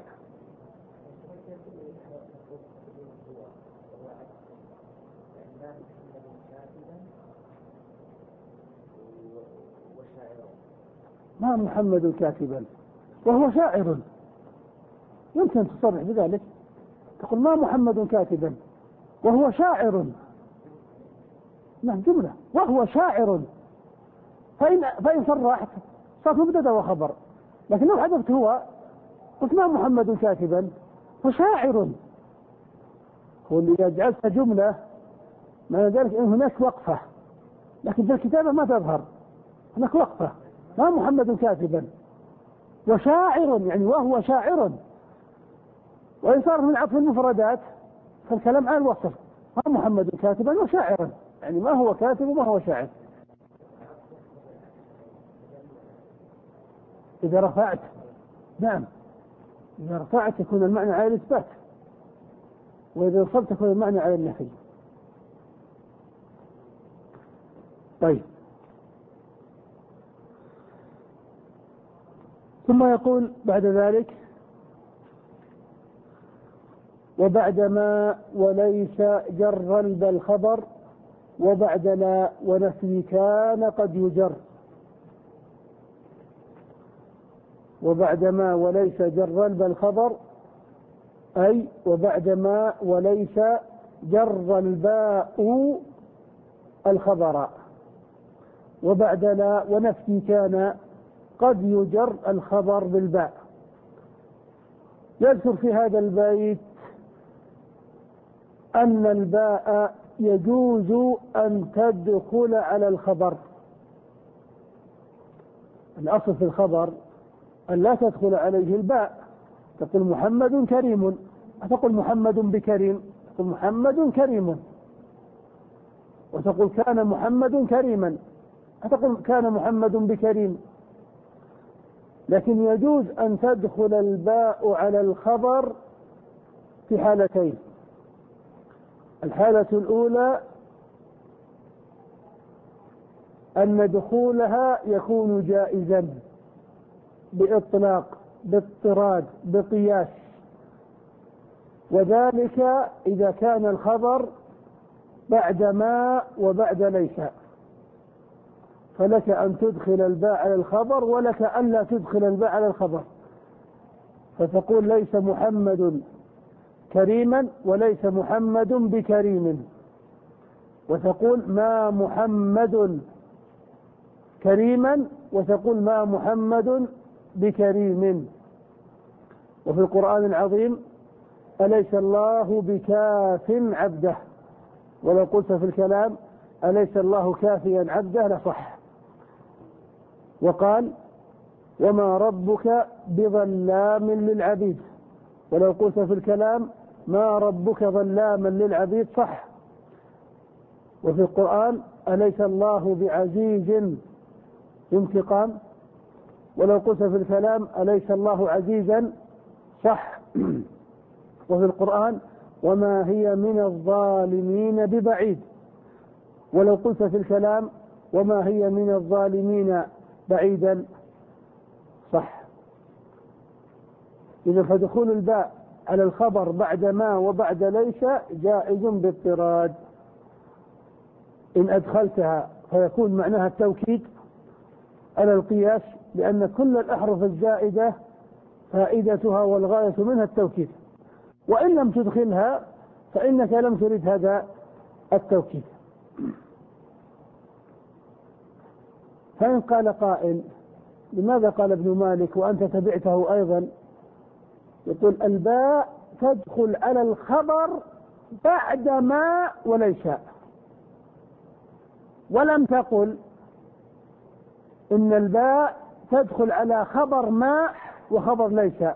ما محمد كاتبا وهو شاعر، يمكن تصرح بذلك، تقول ما محمد كاتبا وهو شاعر، نعم جملة وهو شاعر، فإن, فإن صرحت صارت مبتدأ وخبر. لكن لو حذفت هو قلت ما محمد كاتبا وشاعر، هو اللي جعلت جملة معنى ذلك أن هناك وقفة، لكن في الكتابة ما تظهر، هناك وقفة ما محمد كاتبا وشاعر، يعني وهو شاعر. وإن صار من عطف المفردات فالكلام عن الوصف، ما محمد كاتبا وشاعرا، يعني ما هو كاتب وما هو شاعر. إذا رفعت، نعم إذا رفعت يكون المعنى على الإثبات، وإذا وصلت يكون المعنى على النفي. طيب، ثم يقول بعد ذلك وبعدما وليس جر بل خبر وبعد لا ونفي كان قد يجر. وبعدما وليس جر بل خبر، أي وبعدما وليس جر الباء الخبر، وبعد لا ونفي كان قد يجر الخبر بالباء. يذكر في هذا البيت أن الباء يجوز أن تدخل على الخبر. الأصل في الخبر أن لا تدخل عليه الباء، تقول محمد كريم، تقول محمد بكريم، تقول محمد كريم، وتقول كان محمد كريما، تقول كان محمد بكريم. لكن يجوز أن تدخل الباء على الخبر في حالتين. الحالة الأولى أن دخولها يكون جائزا بإطلاق، باضطراد، بقياس، وذلك إذا كان الخبر بعد ما وبعد ليس، فلك أن تدخل الباء على الخبر ولك أن لا تدخل الباء على الخبر، فتقول ليس محمد كريما وليس محمد بكريم، وتقول ما محمد كريما وتقول ما محمد بكريم. وفي القرآن العظيم أليس الله بكاف عبده، ولو قلت في الكلام أليس الله كافيا عبده لصح. وقال وما ربك بظلام للعبيد، ولو قلت في الكلام ما ربك ظلاما للعبيد صح. وفي القرآن أليس الله بعزيز انتقام، ولو قلت في الكلام أليس الله عزيزا صح. وفي القرآن وما هي من الظالمين ببعيد، ولو قلت في الكلام وما هي من الظالمين بعيدا صح. إذا فدخول الباء على الخبر بعد ما وبعد ليس جائز باضطراد. إن أدخلتها فيكون معناها التوكيد على القياس، لأن كل الأحرف الزائدة فائدتها والغاية منها التوكيد، وإن لم تدخلها فإنك لم تريد هذا التوكيد. فإن قال قائل لماذا قال ابن مالك وأنت تبعته أيضا؟ يقول الباء تدخل على الخبر بعد ما وليس، ولم تقل إن الباء تدخل على خبر ما وخبر ليس.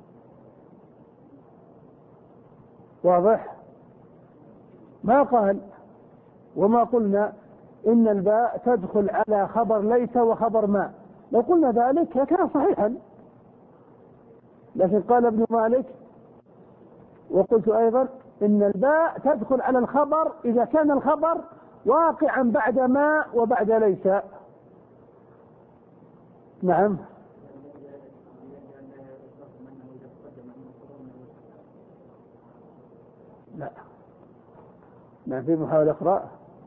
واضح؟ ما قال وما قلنا إن الباء تدخل على خبر ليس وخبر ما، لو قلنا ذلك كان صحيحا. لكن قال ابن مالك وقلت أيضا إن الباء تدخل على الخبر إذا كان الخبر واقعا بعد ما وبعد ليس. نعم. لا ما في محاولة أخرى،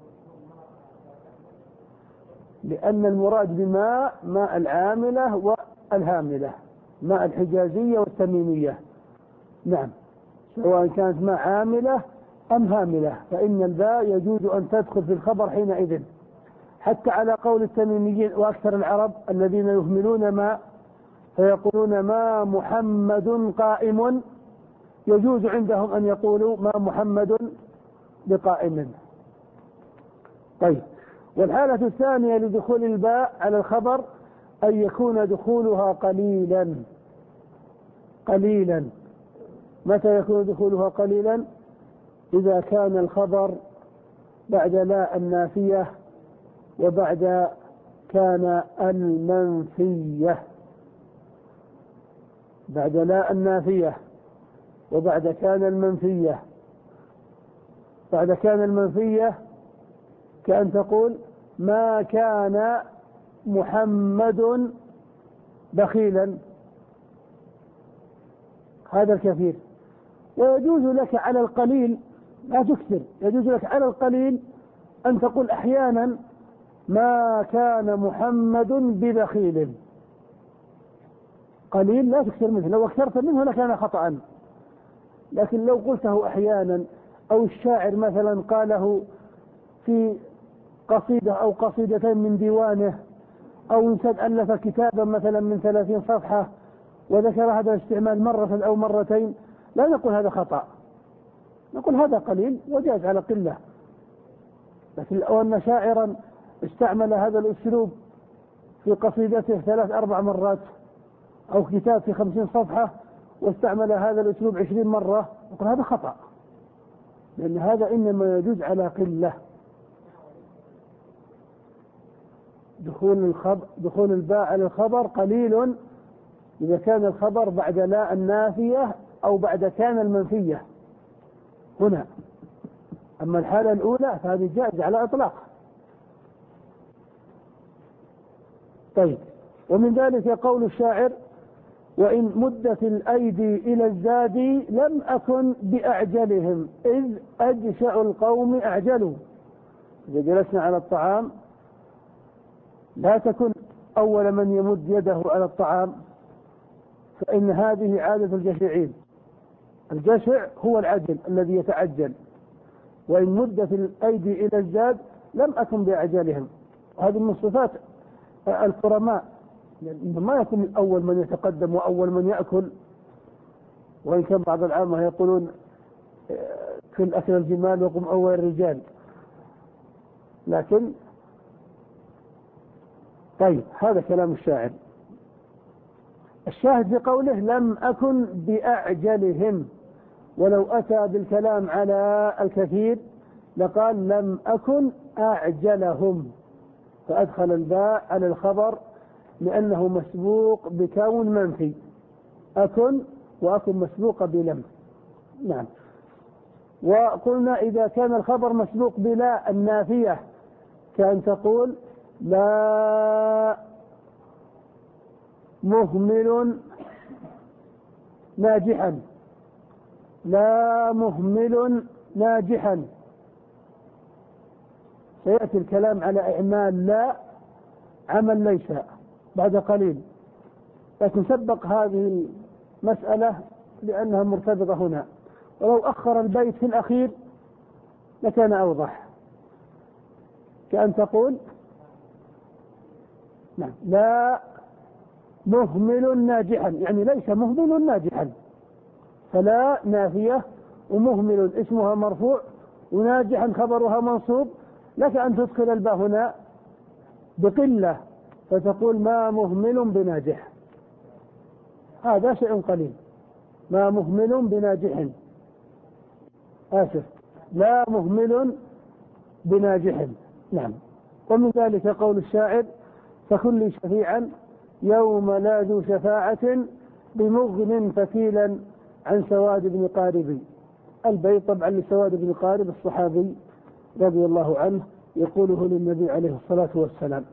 لأن المراد بماء ماء العاملة والهاملة، ماء الحجازية والتميمية. نعم، سواء كانت ماء عاملة أم هاملة، فإن الباء يجوز أن تدخل في الخبر حينئذ، حتى على قول التميميين وأكثر العرب الذين يهملون ما فيقولون ما محمد قائم، يجوز عندهم أن يقولوا ما محمد بقائم. طيب، والحالة الثانية لدخول الباء على الخبر أن يكون دخولها قليلا. قليلا متى يكون دخولها قليلا؟ إذا كان الخبر بعد لا النافية وبعد كان المنفية. بعد لا النافية وبعد كان المنفية. بعد كان المنفية كأن تقول ما كان محمد بخيلا، هذا الكثير. ويجوز لك على القليل، لا تكثر، يجوز لك على القليل أن تقول أحيانا ما كان محمد ببخيل. قليل لا تكثر منه، لو اكثرت منه لكان خطأ، لكن لو قلته أحيانا، أو الشاعر مثلا قاله في قصيدة أو قصيدتين من ديوانه، أو إنسان ألف كتابا مثلا من ثلاثين صفحة وذكر هذا الاستعمال مرة أو مرتين، لا نقول هذا خطأ، نقول هذا قليل وجاز على قلة. لكن لو أن شاعرا استعمل هذا الأسلوب في قصيدته ثلاث أربع مرات، أو كتاب في خمسين صفحة واستعمل هذا الأسلوب عشرين مرة، نقول هذا خطأ، لأن هذا إنما يجوز على قلة. دخول الخبر دخول الباء على الخبر قليل إذا كان الخبر بعد لا النافية أو بعد كان المنفية هنا. أما الحالة الأولى فهذه جائز على إطلاق. طيب، ومن ذلك قول الشاعر وإن مدت الأيدي إلى الزاد لم أكن بأعجلهم إذ أجشع القوم أعجلوا. إذا جلسنا على الطعام لا تكن أول من يمد يده على الطعام، فإن هذه عادة الجشعين. الجشع هو العجل الذي يتعجل. وإن مدت الأيدي إلى الزاد لم أكن بأعجلهم، هذه من صفات الكرماء، يعني ما يكون أول من يتقدم وأول من يأكل. وإن كان بعض العامة يقولون كل أكل الجمال وقم أول الرجال، لكن طيب هذا كلام الشاعر. الشاهد في قوله لم أكن بأعجلهم، ولو أتى بالكلام على الكثير لقال لم أكن أعجلهم، فأدخل الباء على الخبر لأنه مسبوق بكون منفي. أكن وأكن مسبوقة بلم. نعم. وقلنا إذا كان الخبر مسبوق بلا النافية كأن تقول لا مهمل ناجحا، لا مهمل ناجحا. سيأتي الكلام على إعمال لا عمل ليس بعد قليل، لكن سبق هذه المسألة لأنها مرتبطة هنا، ولو أخر البيت في الأخير لكان أوضح. كأن تقول نعم لا مهمل ناجحا، يعني ليس مهمل ناجحا، فلا نافية ومهمل اسمها مرفوع وناجحا خبرها منصوب، لك أن تدخل الباء هنا بقلة فتقول ما مهمل بناجح، هذا شيء قليل. ما مهمل بناجح، آسف لا مهمل بناجح. نعم. ومن ذلك قول الشاعر فكل شفيعا يوم لا ذو شفاعة بمغن فتيلا عن سواد بن قارب. البيت طبعا لسواد بن قارب الصحابي رضي الله عنه، يقوله للنبي عليه الصلاة والسلام.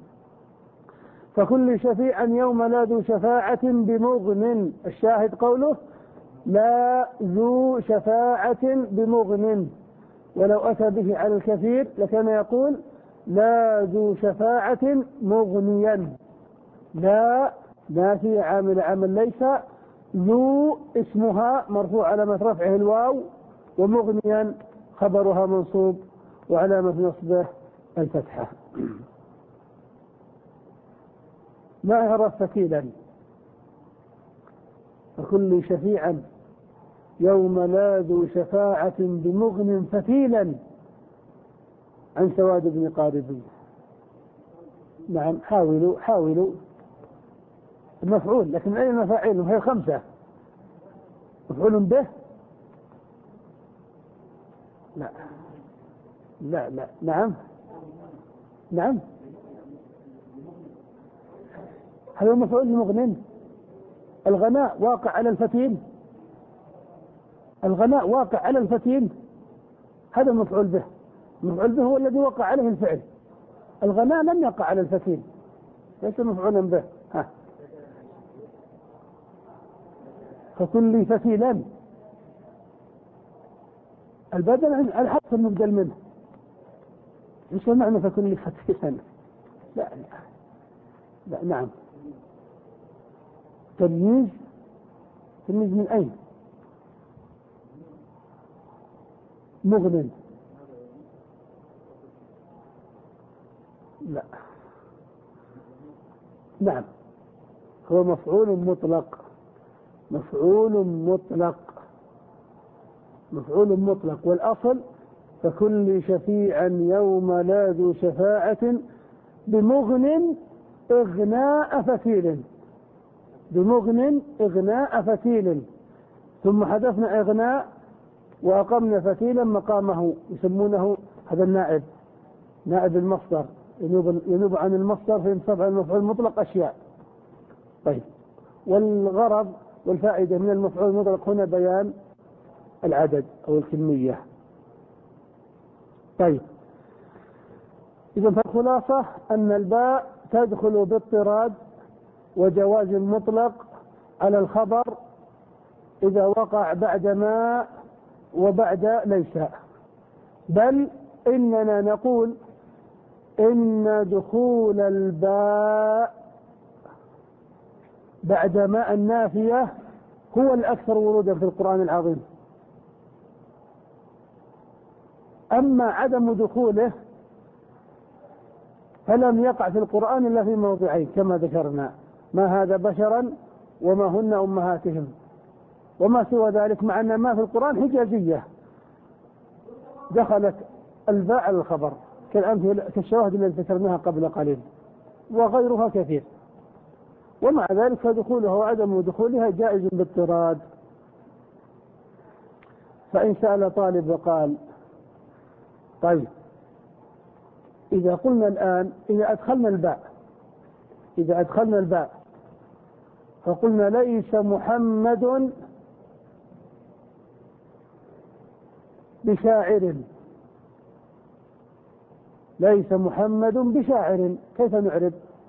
فكل شفيعا يوم لا ذو شفاعة بمغن، الشاهد قوله لا ذو شفاعة بمغن، ولو أتى به على الكثير لكان يقول لا ذو شفاعة مغنيا. لا نافية عامل عمل ليس، ذو اسمها مرفوع علامة رفعه الواو، ومغنيا خبرها منصوب وعلامة نصبه الفتحة. ما عرف فتيلا، فكل شفيعا يوم لا ذو شفاعة بمغن فتيلا عن سواد بن قاربي. نعم حاولوا حاولوا المفعول، لكن أي المفاعيل وهي خمسة؟ مفعول به؟ لا لا لا نعم نعم هذا مفعول بمغن. الغناء واقع على الفتيل، الغناء واقع على الفتيل، هذا مفعول به. مفعول به هو الذي وقع عليه الفعل، الغناء لم يقع على الفتيل، ليس مفعولا به. ها فكل فتيلا البدل الحرف المبدل منه، ايش معنى فكل فتيلا؟ لا لا نعم تمييز، تمييز من أين؟ مغن، لا نعم هو مفعول مطلق، مفعول مطلق مفعول مطلق والأصل فكل شفيعا يوم لا ذو شفاعة بمغن إغناء فتيل، بمغن إغناء فتيل، ثم حذفنا إغناء وأقمنا فتيلا مقامه، يسمونه هذا النائب، نائب المصدر، ينوب, ينوب عن المصدر فينصب على المفعول المطلق أشياء. طيب، والغرض والفائدة من المفعول المطلق هنا بيان العدد أو الكمية. طيب، إذا فالخلاصة أن الباء تدخل باضطراد وجواز مطلق على الخبر إذا وقع بعد ما وبعد ليس، بل إننا نقول إن دخول الباء بعد ما النافية هو الأكثر ورودا في القرآن العظيم، أما عدم دخوله فلم يقع في القرآن إلا في موضعين كما ذكرنا، ما هذا بشرا وما هن أمهاتهم، وما سوى ذلك، مع أن ما في القرآن حجازية دخلت الباء على الخبر كالأمثلة كالشواهد التي ذكرناها قبل قليل، وغيرها كثير، ومع ذلك فدخولها وعدم دخولها جائز باضطراد. فإن سأل طالب وقال طيب إذا قلنا الآن إذا أدخلنا الباء إذا أدخلنا الباء فقلنا ليس محمد بشاعر، ليس محمد بشاعر، كيف نعرب؟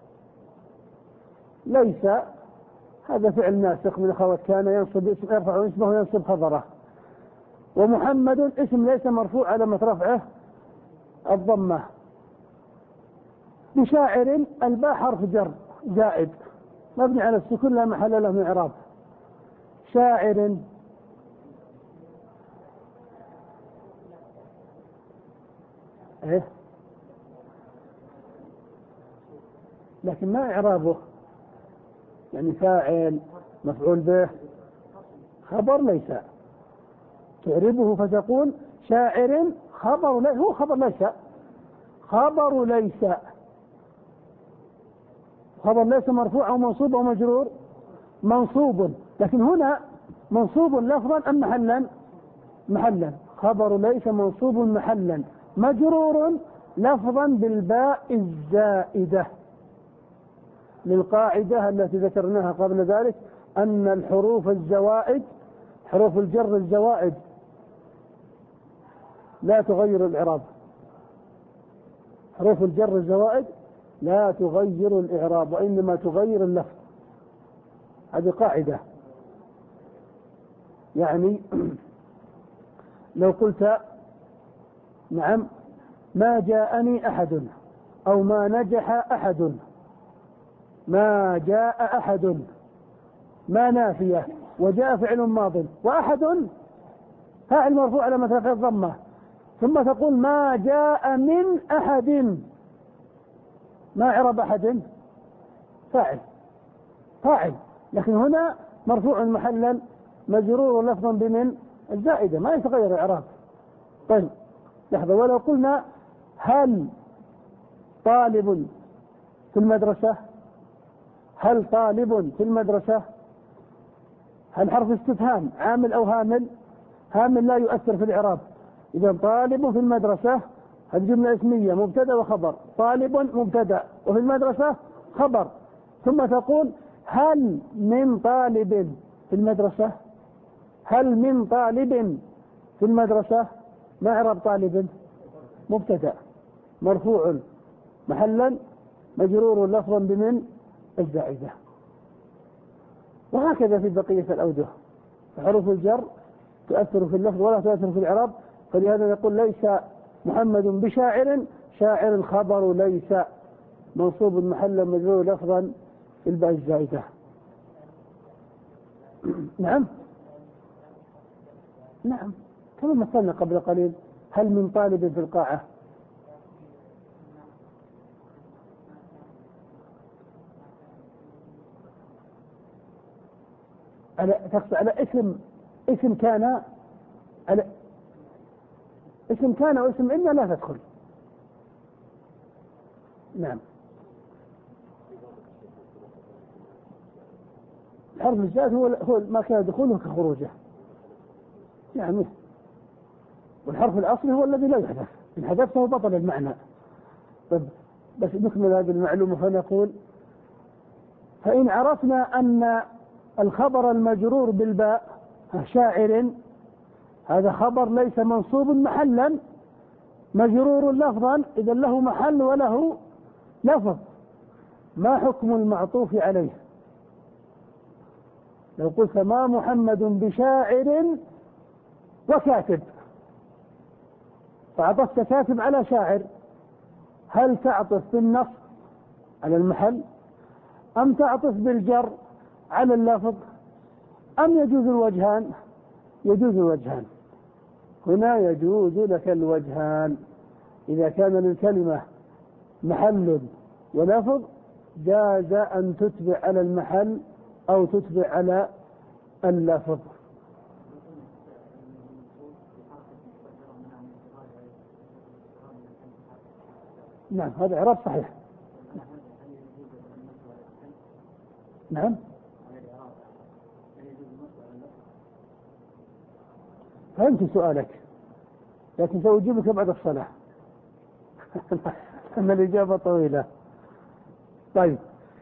ليس هذا فعل ناسخ من أخوات كان ينصب اسم، يرفع اسمه وينصب خبره، ومحمد اسم ليس مرفوع على رفعه الضمة، بشاعر الباء حرف جر زائد مبني على السكون لا محل له من إعراب، شاعر إيه؟ لكن ما إعرابه؟ يعني فاعل مفعول به خبر ليس، تعربه فتقول شاعر خبر ليس، هو خبر ليس، خبر ليس، خبر ليس مرفوع أو منصوب أو مجرور، منصوب، لكن هنا منصوب لفظا أم محلا؟ محلا، خبر ليس منصوب محلا، مجرور لفظا بالباء الزائدة، للقاعدة التي ذكرناها قبل ذلك أن الحروف الزوائد، حروف الجر الزوائد لا تغير الإعراب، حروف الجر الزوائد لا تغير الإعراب وإنما تغير اللفظ. هذه قاعدة. يعني لو قلت نعم ما جاءني أحد أو ما نجح أحد، ما جاء أحد ما نافية وجاء فعل ماض وأحد فاعل مرفوع على مثل الضمة، ثم تقول ما جاء من أحد، ما إعراب أحد؟ فاعل فاعل، لكن هنا مرفوع محلا مجرور لفظا بمن الزائدة ما يتغير إعراب. طيب لحظة، ولو قلنا هل طالب في المدرسة؟ هل طالب في المدرسة؟ هل حرف استفهام عامل أو هامل؟ هامل لا يؤثر في الإعراب. إذا طالب في المدرسة هذه جملة اسمية مبتدأ وخبر، طالب مبتدأ وفي المدرسة خبر، ثم تقول هل من طالب في المدرسة؟ هل من طالب في المدرسة؟ ما إعراب طالب؟ مبتدأ مرفوع محلا مجرور لفظا بمن الزائدة. وهكذا في بقية الأوجه، حروف الجر تؤثر في اللفظ ولا تؤثر في الإعراب. فلهذا يقول ليس محمد بشاعر، شاعر الخبر ليس منصوب محلا مجرور لفظا بالباء الزائدة. نعم نعم كما مثلنا قبل قليل، هل من طالب في القاعة؟ على تقصد على اسم اسم كان، على اسم كان واسم إن لا تدخل. نعم الحرف الزائد هو هو ما كان دخوله كخروجه يعني، والحرف الأصلي هو الذي لا يحذف، إن حذفته بطل المعنى. طيب بس نكمل هذه المعلومة فنقول فإن عرفنا أن الخبر المجرور بالباء شاعر، هذا خبر ليس منصوب محلا مجرور لفظا، إذا له محل وله لفظ. ما حكم المعطوف عليه؟ لو قلت ما محمد بشاعر وكاتب، فعطفت كاتب على شاعر، هل تعطف بالنص على المحل أم تعطف بالجر على اللفظ أم يجوز الوجهان؟ يجوز الوجهان. هنا يجوز لك الوجهان، إذا كان للكلمة محل ولفظ جاز أن تتبع على المحل أو تتبع على اللفظ. نعم هذا إعراب صحيح. نعم فهمت سؤالك، لكن سأجيبك بعد الصلاة أن الإجابة طويلة. طيب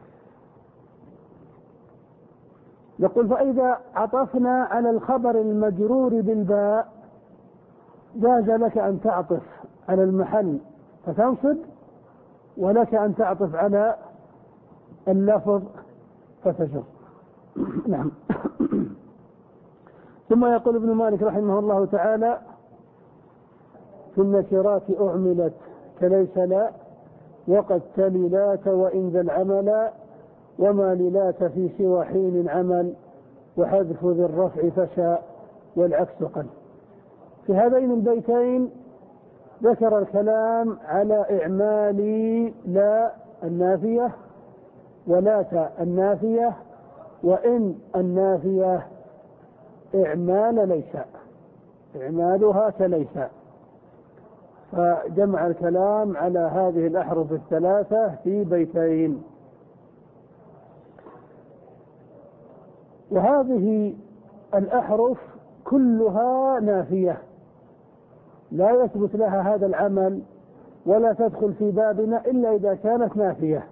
نقول فإذا عطفنا على الخبر المجرور بالباء جاز لك أن تعطف على المحل فتنصب، ولك أن تعطف على اللفظ فتجر. نعم. ثم يقول ابن مالك رحمه الله تعالى في النكرات أعملت كليس لا وقد تلي لات وإن ذا العمل وما للات في سوى حين عمل وحذف ذي الرفع فشاء والعكس قل. في هذين البيتين ذكر الكلام على إعمال لا النافية ولات النافية وإن النافية إعمال ليس، إعمالها كليس، فجمع الكلام على هذه الأحرف الثلاثة في بيتين. وهذه الأحرف كلها نافية لا يثبت لها هذا العمل ولا تدخل في بابنا إلا إذا كانت نافية.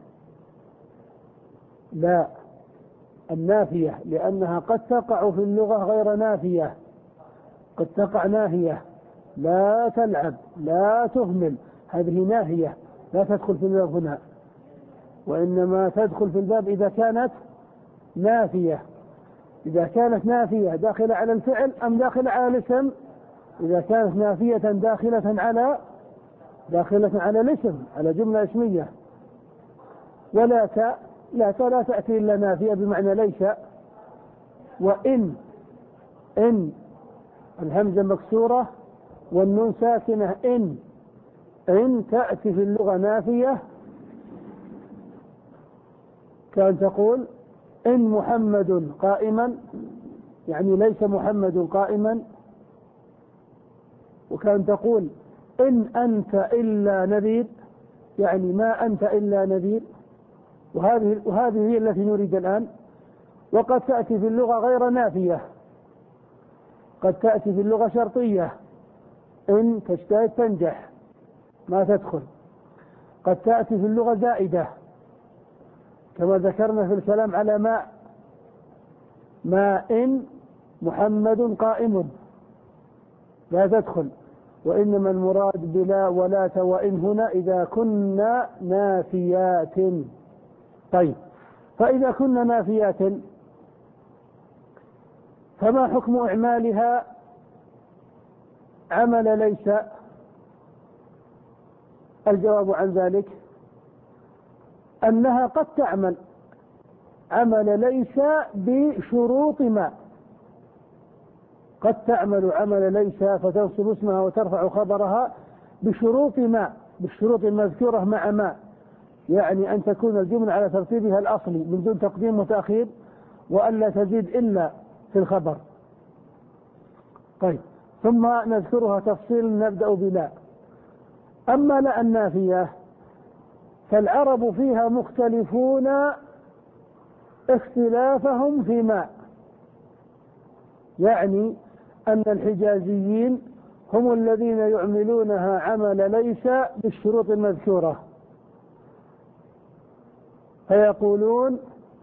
لا النافية لأنها قد تقع في اللغة غير نافية، قد تقع ناهية لا تلعب لا تهمل، هذه ناهية لا تدخل في الباب هنا، وإنما تدخل في الباب إذا كانت نافية. إذا كانت نافية داخلة على الفعل أم داخلة على الاسم؟ إذا كانت نافية داخلة على داخلة على الاسم، على جملة اسمية. ولا ت لا ت لا تأتي إلا نافية بمعنى ليس. وإن إن الهمزة مكسورة والنون ساكنة، إن إن تأتي في اللغة نافية، كان تقول إن محمد قائما، يعني ليس محمد قائما. وكان تقول إن أنت إلا نذير، يعني ما أنت إلا نذير. وهذه وهذه هي التي نريد الآن. وقد تأتي في اللغة غير نافية، قد تأتي في اللغة شرطية، إن تجتهد تنجح ما تدخل. قد تأتي في اللغة زائدة كما ذكرنا في الكلام على ما ما إن محمد قائم لا تدخل. وإنما المراد بلا ولا وإن هنا إذا كنا نافيات. طيب، فإذا كنا نافيات فما حكم إعمالها عمل ليس؟ الجواب عن ذلك أنها قد تعمل عمل ليس بشروط ما. قد تعمل عمل ليس فتنصب اسمها وترفع خبرها بشروط ما، بالشروط المذكورة مع ما، يعني أن تكون الجملة على ترتيبها الأصلي من دون تقديم وتأخير، وأن لا تزيد إلا في الخبر. طيب، ثم نذكرها تفصيل. نبدأ بلا. أما لا النافية فالعرب فيها مختلفون اختلافهم في ما، يعني أن الحجازيين هم الذين يعملونها عمل ليس بالشروط المذكورة، فيقولون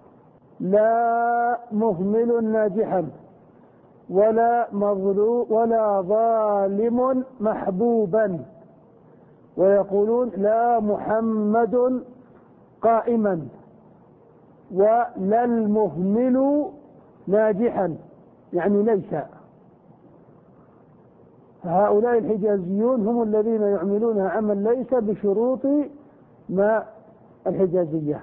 لا مهمل ناجحا ولا مظلوم ولا ظالم محبوبا، ويقولون لا محمد قائما ولا المهمل ناجحا، يعني ليس. فهؤلاء الحجازيون هم الذين يعملونها عمل ليس بشروط ما الحجازية.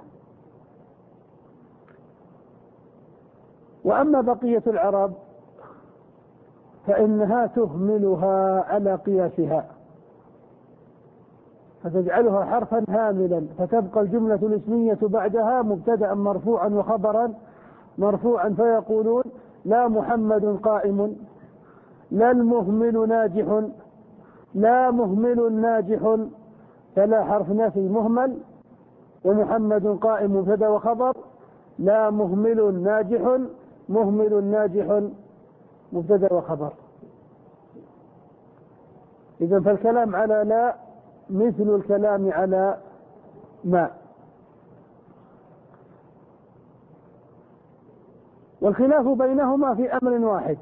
وأما بقية العرب فإنها تهملها على قياسها، فتجعلها حرفا هاملا، فتبقى الجملة الاسمية بعدها مبتدأ مرفوعا وخبرا مرفوعا، فيقولون لا محمد قائم، لا المهمل ناجح، لا مهمل ناجح، فلا حرف نفي مهمل، ومحمد قائم مبتدأ وخبر، لا مهمل ناجح، مهمل ناجح مبتدأ وخبر. إذن فالكلام على لا مثل الكلام على ما. والخلاف بينهما في أمر واحد،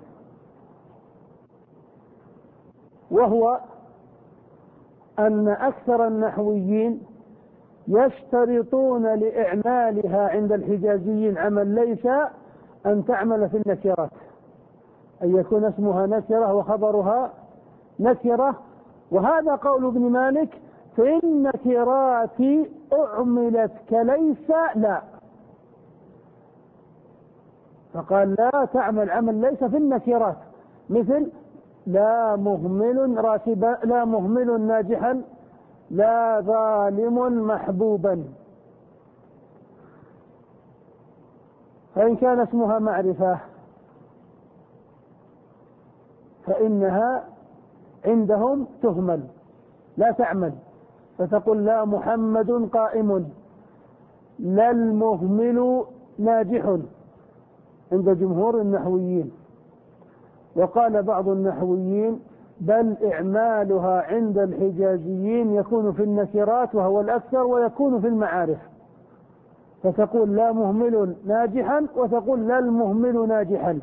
وهو أن أكثر النحويين يشترطون لإعمالها عند الحجازيين عمل ليس أن تعمل في النكرات، أن يكون اسمها نكرة وخبرها نكرة. وهذا قول ابن مالك في النكرات أعملت كليس لا، فقال لا تعمل عمل ليس في النكرات، مثل لا مهمل راتبا، لا مهمل ناجحا، لا ظالم محبوبا. فإن كان اسمها معرفة فإنها عندهم تهمل لا تعمل، فتقول لا محمد قائم، لا المهمل ناجح عند جمهور النحويين. وقال بعض النحويين بل إعمالها عند الحجازيين يكون في النكرات وهو الأكثر، ويكون في المعارف، فتقول لا مهمل ناجحا وتقول لا المهمل ناجحا.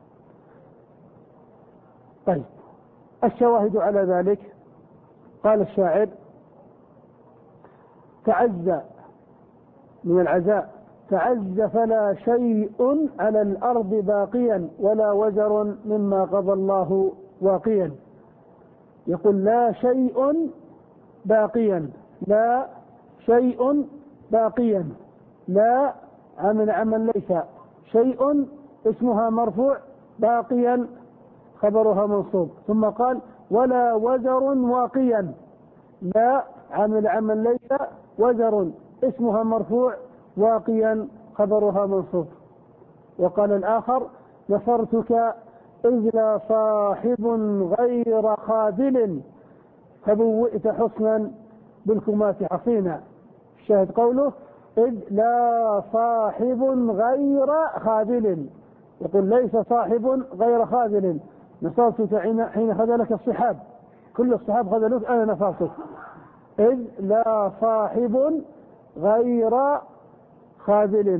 طيب، الشواهد على ذلك قال الشاعر تعز من العزاء، تعز فلا شيء على الأرض باقيا ولا وزر مما قضى الله واقيا. يقول لا شيء باقيا، لا شيء باقيا، لا عمل عمل ليس، شيء اسمها مرفوع، باقيا خبرها منصوب. ثم قال ولا وزر واقيا، لا عمل عمل ليس، وزر اسمها مرفوع، واقيا خبرها منصوب. وقال الآخر نصرتك إذ لا صاحب غير خاذل فبوئت حسنا بالكمات حصينا. الشاهد قوله إذ لا صاحب غير خاذل، يقول ليس صاحب غير خاذل. نصرتك حين خذلك الصحاب، كل الصحاب خذلوك، أنا نصرتك. إذ لا صاحب غير خاذل،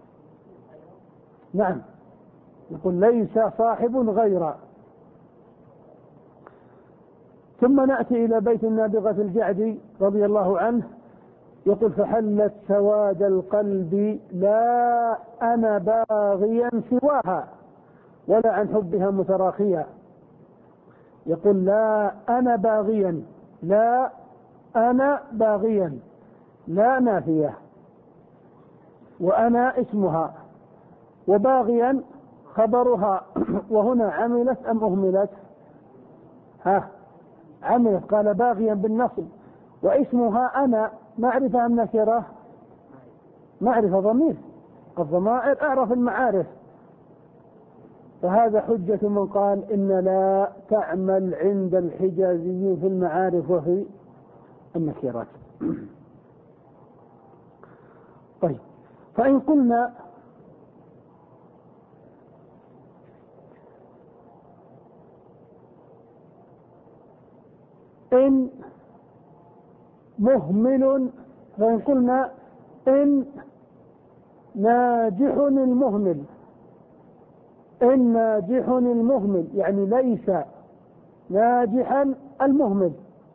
نعم، يقول ليس صاحب غير. ثم نأتي إلى بيت النابغة الجعدي رضي الله عنه، يقول فحلت سواد القلب لا أنا باغيا سواها ولا عن حبها متراخيا. يقول لا أنا باغيا، لا أنا باغيا، لا نافية، وأنا اسمها، وباغيا خبرها. وهنا عملت أم أهملت؟ ها عملت، قال باغيا بالنصب. واسمها أنا معرفة أم نكرة؟ معرفة، ضمير، الضمائر أعرف المعارف. فهذا حجة من قال إن لا تعمل عند الحجازيين في المعارف وفي النكرات. طيب، فإن قلنا إن مهمل، فإن قلنا إن ناجح المهمل، إن ناجح المهمل يعني ليس ناجحا المهمل،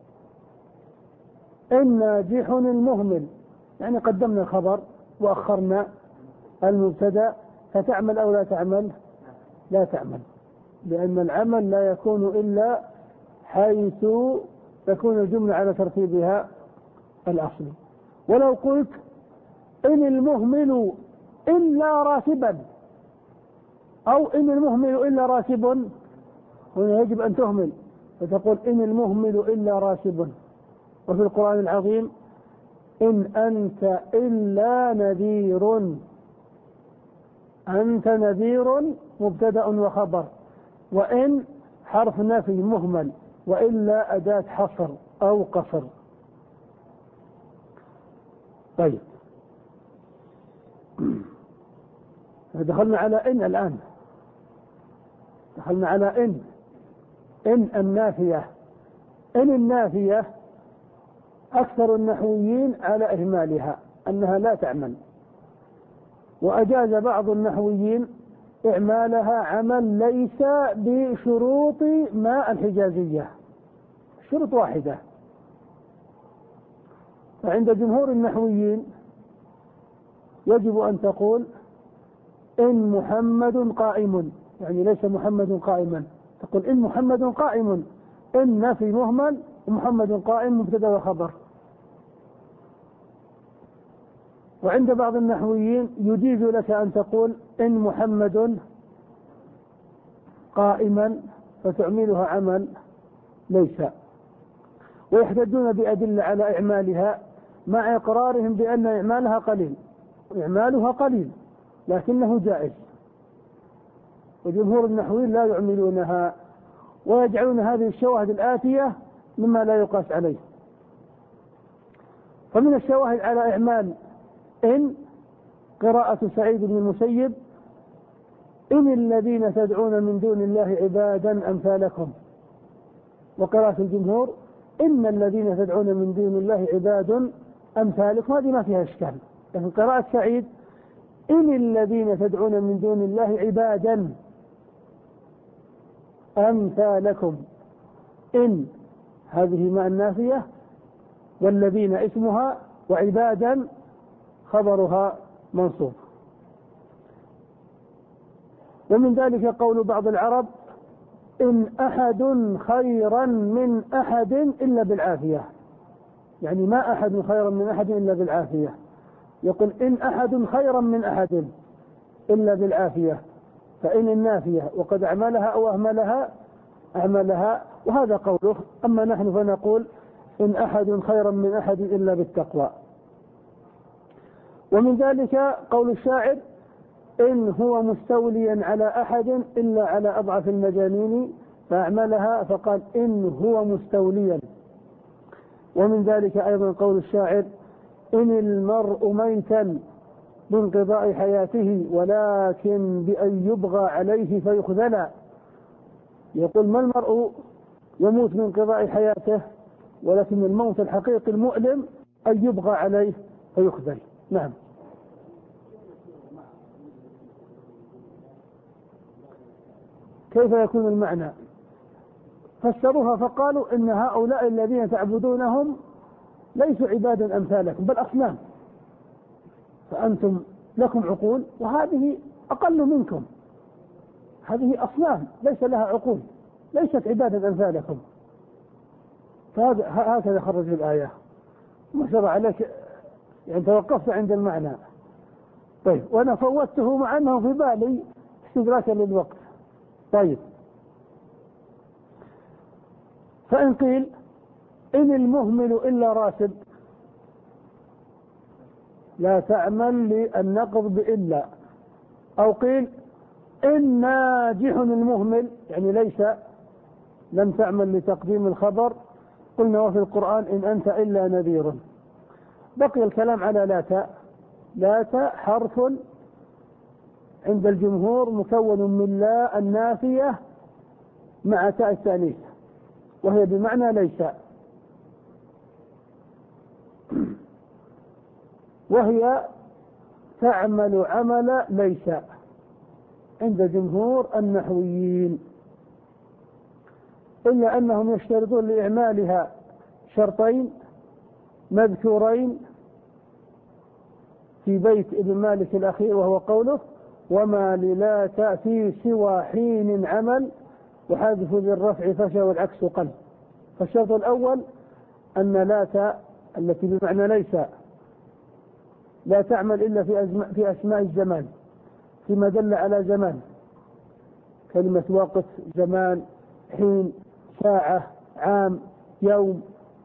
إن ناجح المهمل يعني قدمنا الخبر وأخرنا المبتدأ، فتعمل أو لا تعمل؟ لا تعمل، لأن العمل لا يكون إلا حيث تكون الجملة على ترتيبها الأصلي. ولو قلت إن المهمل إلا راتبا، أو إن المهمل إلا راتب، هنا يجب أن تهمل، فتقول إن المهمل إلا راتب. وفي القرآن العظيم إن أنت إلا نذير، أنت نذير مبتدأ وخبر، وإن حرف نفي مهمل، وإلا أداة حصر أو قصر. طيب، دخلنا على إن الآن، دخلنا على إن إن النافية. إن النافية أكثر النحويين على إهمالها، أنها لا تعمل، وأجاز بعض النحويين إعمالها عمل ليس بشروط ما الحجازية، شروط واحدة. فعند جمهور النحويين يجب أن تقول إن محمد قائم، يعني ليس محمد قائما، تقول إن محمد قائم، إن نفي مهمل، ومحمد قائم مبتدأ وخبر. وعند بعض النحويين يجيز لك أن تقول إن محمد قائما، فتعملها عمل ليس. ويحتجون بأدلة على إعمالها مع إقرارهم بأن إعمالها قليل، إعمالها قليل لكنه جائز. وجمهور النحويين لا يعملونها، ويجعلون هذه الشواهد الآتية مما لا يقاس عليه. فمن الشواهد على إعمال إن قراءة سعيد بن المسيب إن الذين تدعون من دون الله عبادا أمثالكم، وقراءة الجمهور إن الذين تدعون من دون الله عباد أمثالكم، هذه ما فيها إشكال. لكن قراءة سعيد إن الذين تدعون من دون الله عبادا أمثالكم، إن هذه مع النافية، والذين اسمها وعبادا خبرها منصوب. ومن ذلك قول بعض العرب: إن أحد خيرا من أحد إلا بالعافية، يعني ما أحد خيرا من أحد إلا بالعافية. يقول: إن أحد خيرا من أحد إلا بالعافية، فإن النافية وقد أعملها أو أهملها أعملها، وهذا قوله. أما نحن فنقول: إن أحد خيرا من أحد إلا بالتقوى. ومن ذلك قول الشاعر: إن هو مستوليا على أحد إلا على أضعف المجانين، فأعملها فقال: إن هو مستوليا. ومن ذلك أيضا قول الشاعر: إن المرء ميتا بانقضاء حياته ولكن بأن يبغى عليه فيخذل. يقول: ما المرء يموت بانقضاء حياته، ولكن الموت الحقيقي المؤلم أن يبغى عليه فيخذل. نعم. كيف يكون المعنى؟ فسروها فقالوا: إن هؤلاء الذين تعبدونهم ليسوا عبادا أمثالكم بل أصنام، فأنتم لكم عقول وهذه أقل منكم، هذه أصنام ليس لها عقول، ليست عبادا أمثالكم. فهذا هكذا خرج الآية. ما شرع عليك، يعني توقفت عند المعنى. طيب، وأنا فوتته مع أنه في بالي استدراكا للوقت. طيب، فإن قيل: إن المهمل إلا راتب، لا تعمل للنقض بإلا. أو قيل: إن ناجح المهمل، يعني ليس لم تعمل لتقديم الخبر. قلنا: وفي القرآن: إن أنت إلا نذير. بقي الكلام على لا تاء. لا تاء حرف عند الجمهور مكون من لا النافية مع تاء التأنيث، وهي بمعنى ليس، وهي تعمل عمل ليس عند جمهور النحويين، إلا أنهم يشترطون لإعمالها شرطين مذكورين في بيت ابن مالك الأخير، وهو قوله: وما للا تأتي سوى حين عمل وحذف ذي الرفع فشى والعكس قل. فالشرط الأول أن لا تاء التي بمعنى ليس لا تعمل إلا في, في أسماء الزمان فيما دل على زمان، كلمة وقت، زمان، حين، ساعة، عام، يوم.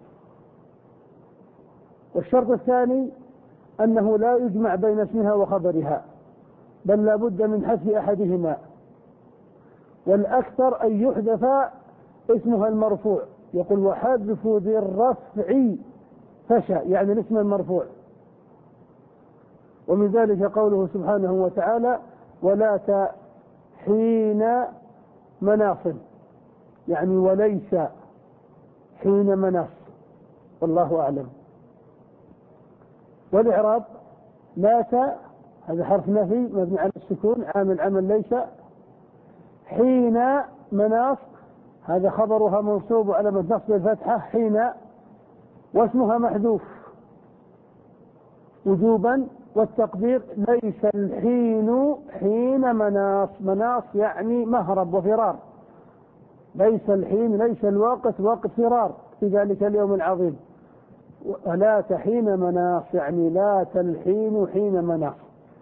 والشرط الثاني أنه لا يجمع بين اسمها وخبرها، بل لا بد من حذف أحدهما، والأكثر أن يحذف اسمها المرفوع. يقول: وحذف ذي الرفع فشى، يعني الاسم المرفوع. ومن ذلك قوله سبحانه وتعالى: ولا تاء حين مناص، يعني وليس حين مناص، والله أعلم. والإعراب: لا تاء هذا حرف نفي مبني على السكون عامل عمل ليس، حين مناص هذا خبرها منصوب على نصب الفتحة حين، واسمها محذوف وجوبا، والتقدير: ليس الحين حين مناص. مناص يعني مهرب وفرار، ليس الحين ليس الوقت وقت فرار في ذلك اليوم العظيم. ولا تحين مناص يعني لا تلحين حين مناص.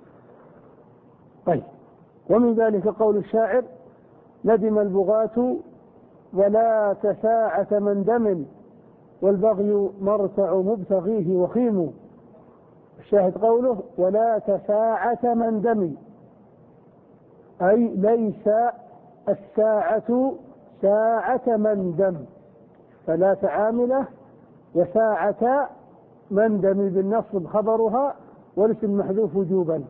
طيب، ومن ذلك قول الشاعر: ندم البغاة ولا تساعة مندم والبغي مرتع مبتغيه وخيم. الشاهد قوله: ولا تساعة مندم، أي ليس الساعة ساعة مندم، فلا تعامله، وساعة مندم بالنصب خبرها والاسم محذوف وجوبا.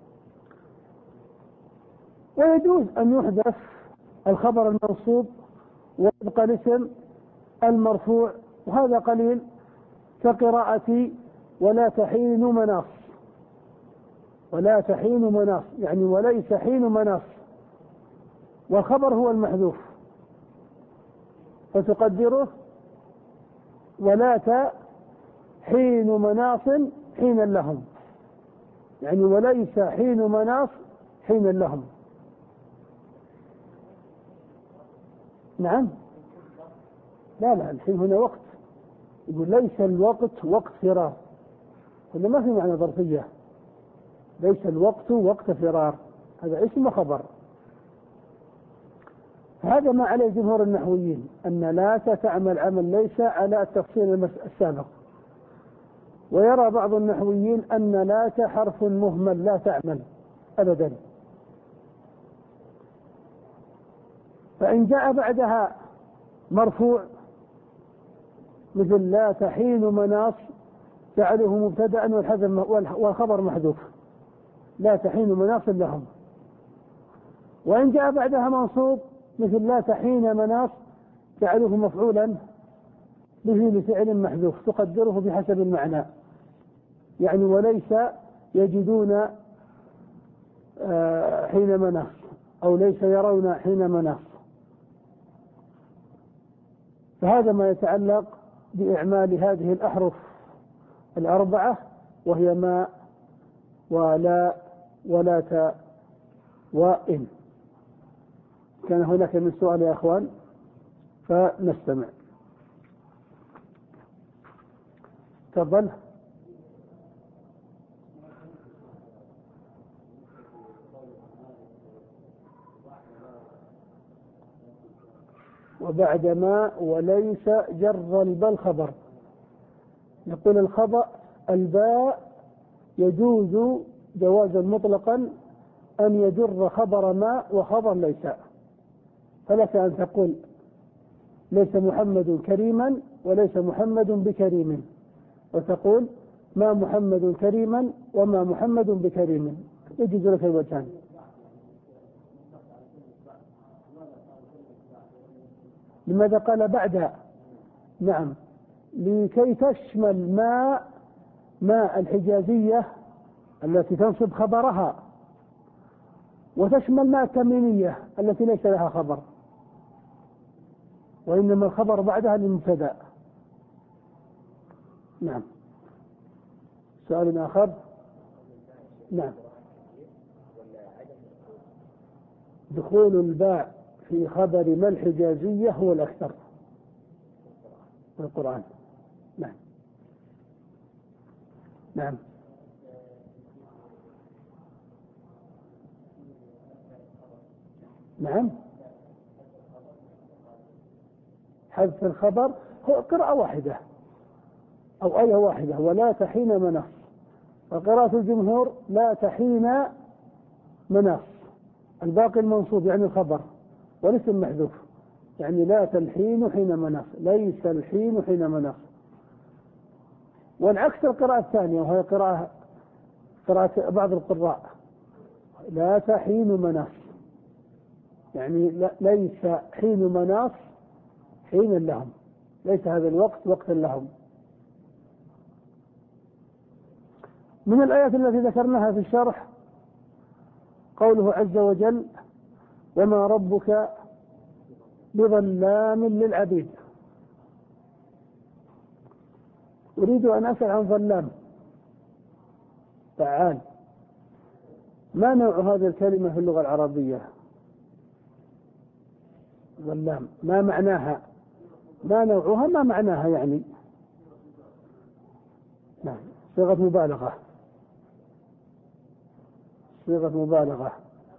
ويجوز أن يحذف الخبر المنصوب ويبقى الاسم المرفوع، وهذا قليل، كقراءة ولا تحين مناص. ولا تحين مناص يعني وليس حين مناص، والخبر هو المحذوف، فتقدره: ولا حين مناص حينا لهم، يعني وليس حين مناص حينا لهم. نعم، لا لا الحين هنا وقت، يقول ليس الوقت وقت فرار، هنا ما في معنى ظرفية، ليس الوقت وقت فرار، هذا اسم وخبر. هذا ما عليه جمهور النحويين، أن لا تعمل عمل ليس على التفصيل السابق. ويرى بعض النحويين أن لا حرف مهمل لا تعمل أبدا، فإن جاء بعدها مرفوع مثل لا حين مناص جعله مبتدأ والخبر محذوف، لا حين مناص لهم. وإن جاء بعدها منصوب مثل لا حين مناص جعله مفعولا به لفعل محذوف تقدره بحسب المعنى، يعني وليس يجدون حين مناص أو ليس يرون حين مناص. فهذا ما يتعلق بإعمال هذه الأحرف الأربعة، وهي ما ولا ولا وإن. كان هناك من سؤال يا أخوان فنستمع. تفضل. وبعد ما وليس جر الباء الخبر. يقول الخبر الباء يجوز جوازا مطلقا أن يجر خبر ما وخبر ليس، فلك أن تقول ليس محمد كريما وليس محمد بكريم، وتقول ما محمد كريما وما محمد بكريم، يجوز لك الوجهان. لماذا قال بعد؟ نعم، لكي تشمل ما ما الحجازية التي تنصب خبرها، وتشمل ما التميمية التي ليس لها خبر، وإنما الخبر بعدها للمبتدأ. نعم. سؤال آخر. نعم. دخول الباء في خبر ما الحجازية هو الأكثر في القرآن. نعم. نعم. نعم. حذف الخبر هو قراءة واحدة أو آية واحدة، ولا تحين مناص. وقراءة الجمهور لا تحين مناص، الباقي المنصوب يعني الخبر، والاسم محذوف، يعني لا تلحين حين مناص، ليس الحين حين مناص. والعكس القراءة الثانية، وهي قراءة قراءة بعض القراء لا تحين مناص، يعني ليس حين مناص حين لهم، ليس هذا الوقت وقتا لهم. من الآيات التي ذكرناها في الشرح قوله عز وجل وما ربك بظلام للعبيد. أريد أن أسأل عن ظلام فعال، ما نوع هذه الكلمة في اللغة العربية؟ ظلام ما معناها؟ ما نوعها؟ ما معناها يعني؟ نعم، صيغة مبالغة، صيغة مبالغة.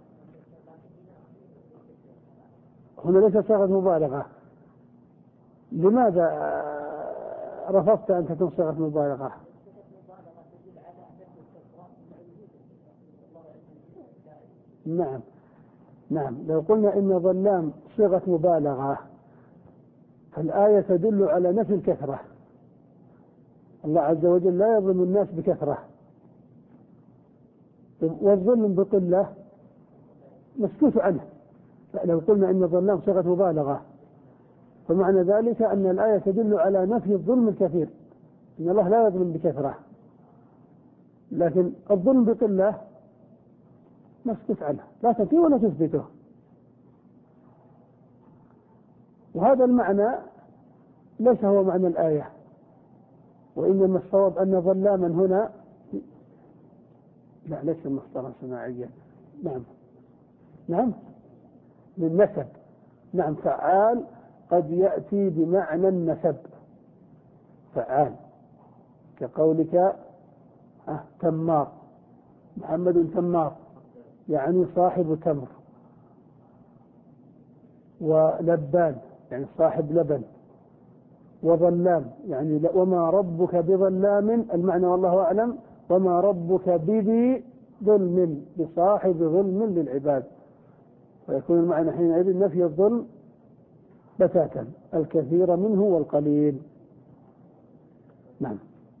هنا ليس صيغة مبالغة. لماذا رفضت أن تكون صيغة مبالغة؟ نعم نعم، لو قلنا إن ظلام صيغة مبالغة فالآية تدل على نفي الكثرة. الله عز وجل لا يظلم الناس بكثرة، والظلم بقلة مسكوت عنه. لو قلنا إن ظلام صيغة مبالغة فمعنى ذلك أن الآية تدل على نفي الظلم الكثير، إن الله لا يظلم بكثرة، لكن الظلم بقلة مسكوت عنه، لا تنفيه ولا تثبته. وهذا المعنى ليس هو معنى الآية. وإنما الصواب أن ظلاما هنا لا ليس مصدرا صناعيا. نعم نعم للنسب. نعم فعال قد يأتي بمعنى النسب، فعال كقولك أه تمار، محمد تمار يعني صاحب تمر، ولبان يعني صاحب لبن، وظلام يعني وما ربك بظلام، المعنى والله أعلم وما ربك بذي ظلم، بصاحب ظلم للعباد، ويكون المعنى حينئذ نفي الظلم بتاتا، الكثير منه والقليل. نعم.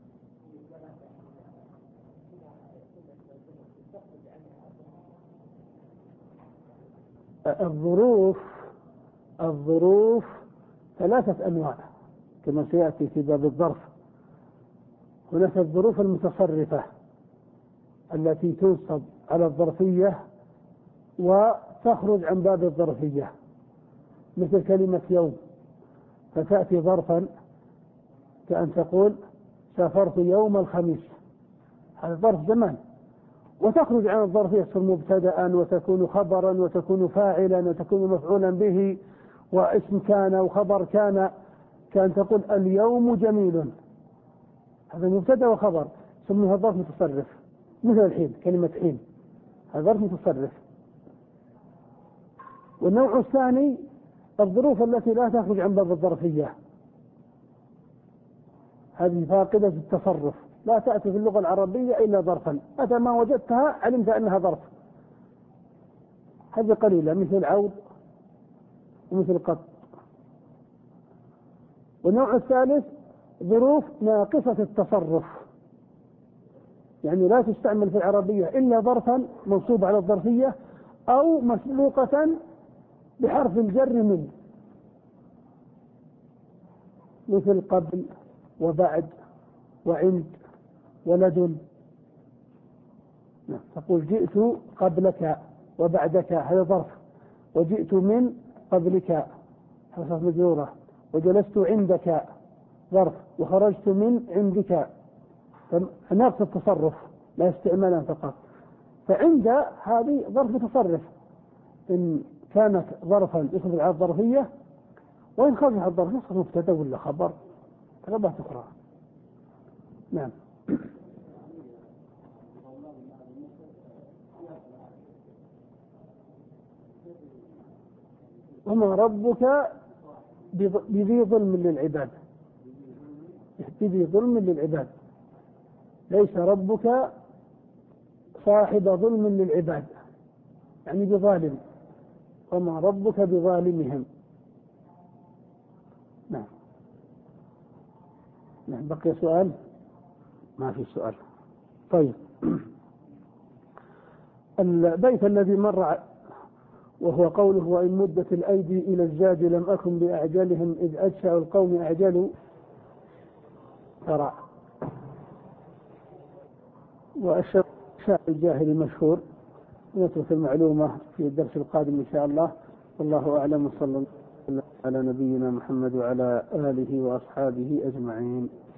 الظروف الظروف ثلاثة أنواع كما سيأتي في باب الظرف. هناك الظروف المتصرفة التي تنصب على الظرفية وتخرج عن باب الظرفية، مثل كلمة يوم فتأتي ظرفا كأن تقول سافرت يوم الخميس، هذا ظرف زمان، وتخرج عن الظرفية تصير مبتدأ وتكون خبرا وتكون فاعلا وتكون مفعولا به واسم كان وخبر كان، كأن تقول اليوم جميل، هذا مبتدأ وخبر سميها ظرف متصرف. مثل الحين كلمة حين هذا ظرف متصرف. والنوع الثاني الظروف التي لا تخرج عن باب الظرفية، هذه فاقدة التصرف، لا تأتي في اللغة العربية إلا ظرفا، متى ما وجدتها علمت أنها ظرف، هذه قليلة مثل عود ومثل قط. والنوع الثالث ظروف ناقصة التصرف، يعني لا تستعمل في العربية إلا ظرفا منصوب على الظرفية أو مسبوقة بحرف الجر من، مثل قبل وبعد وعند ولدن. تقول جئت قبلك وبعدك هذا ظرف، وجئت من قبلك حرف مجرورة، وجلست عندك ظرف، وخرجت من عندك، ناقص التصرف لا استعمالا فقط. فعند هذه ظرف متصرف إن كانت ظرفا يخرج على الظرفية، وإن خرج على الظرفية يصير مبتدأ ولا خبر ثلاثة أخرى. نعم. وما ربك بذي ظلم للعباد، بذي ظلم للعباد، ليس ربك صاحب ظلم للعباد يعني بظالم، وما ربك بظالمهم. نعم. نعم بقي سؤال؟ ما في سؤال. طيب البيت الذي مر وهو قوله وإن مدت الأيدي إلى الزاد لم أكن بأعجلهم إذ أجشأ القوم أعجلوا ترى، والشعر الجاهلي مشهور، نترك المعلومة في الدرس القادم إن شاء الله. والله أعلم، وصلى الله على نبينا محمد وعلى آله وأصحابه أجمعين.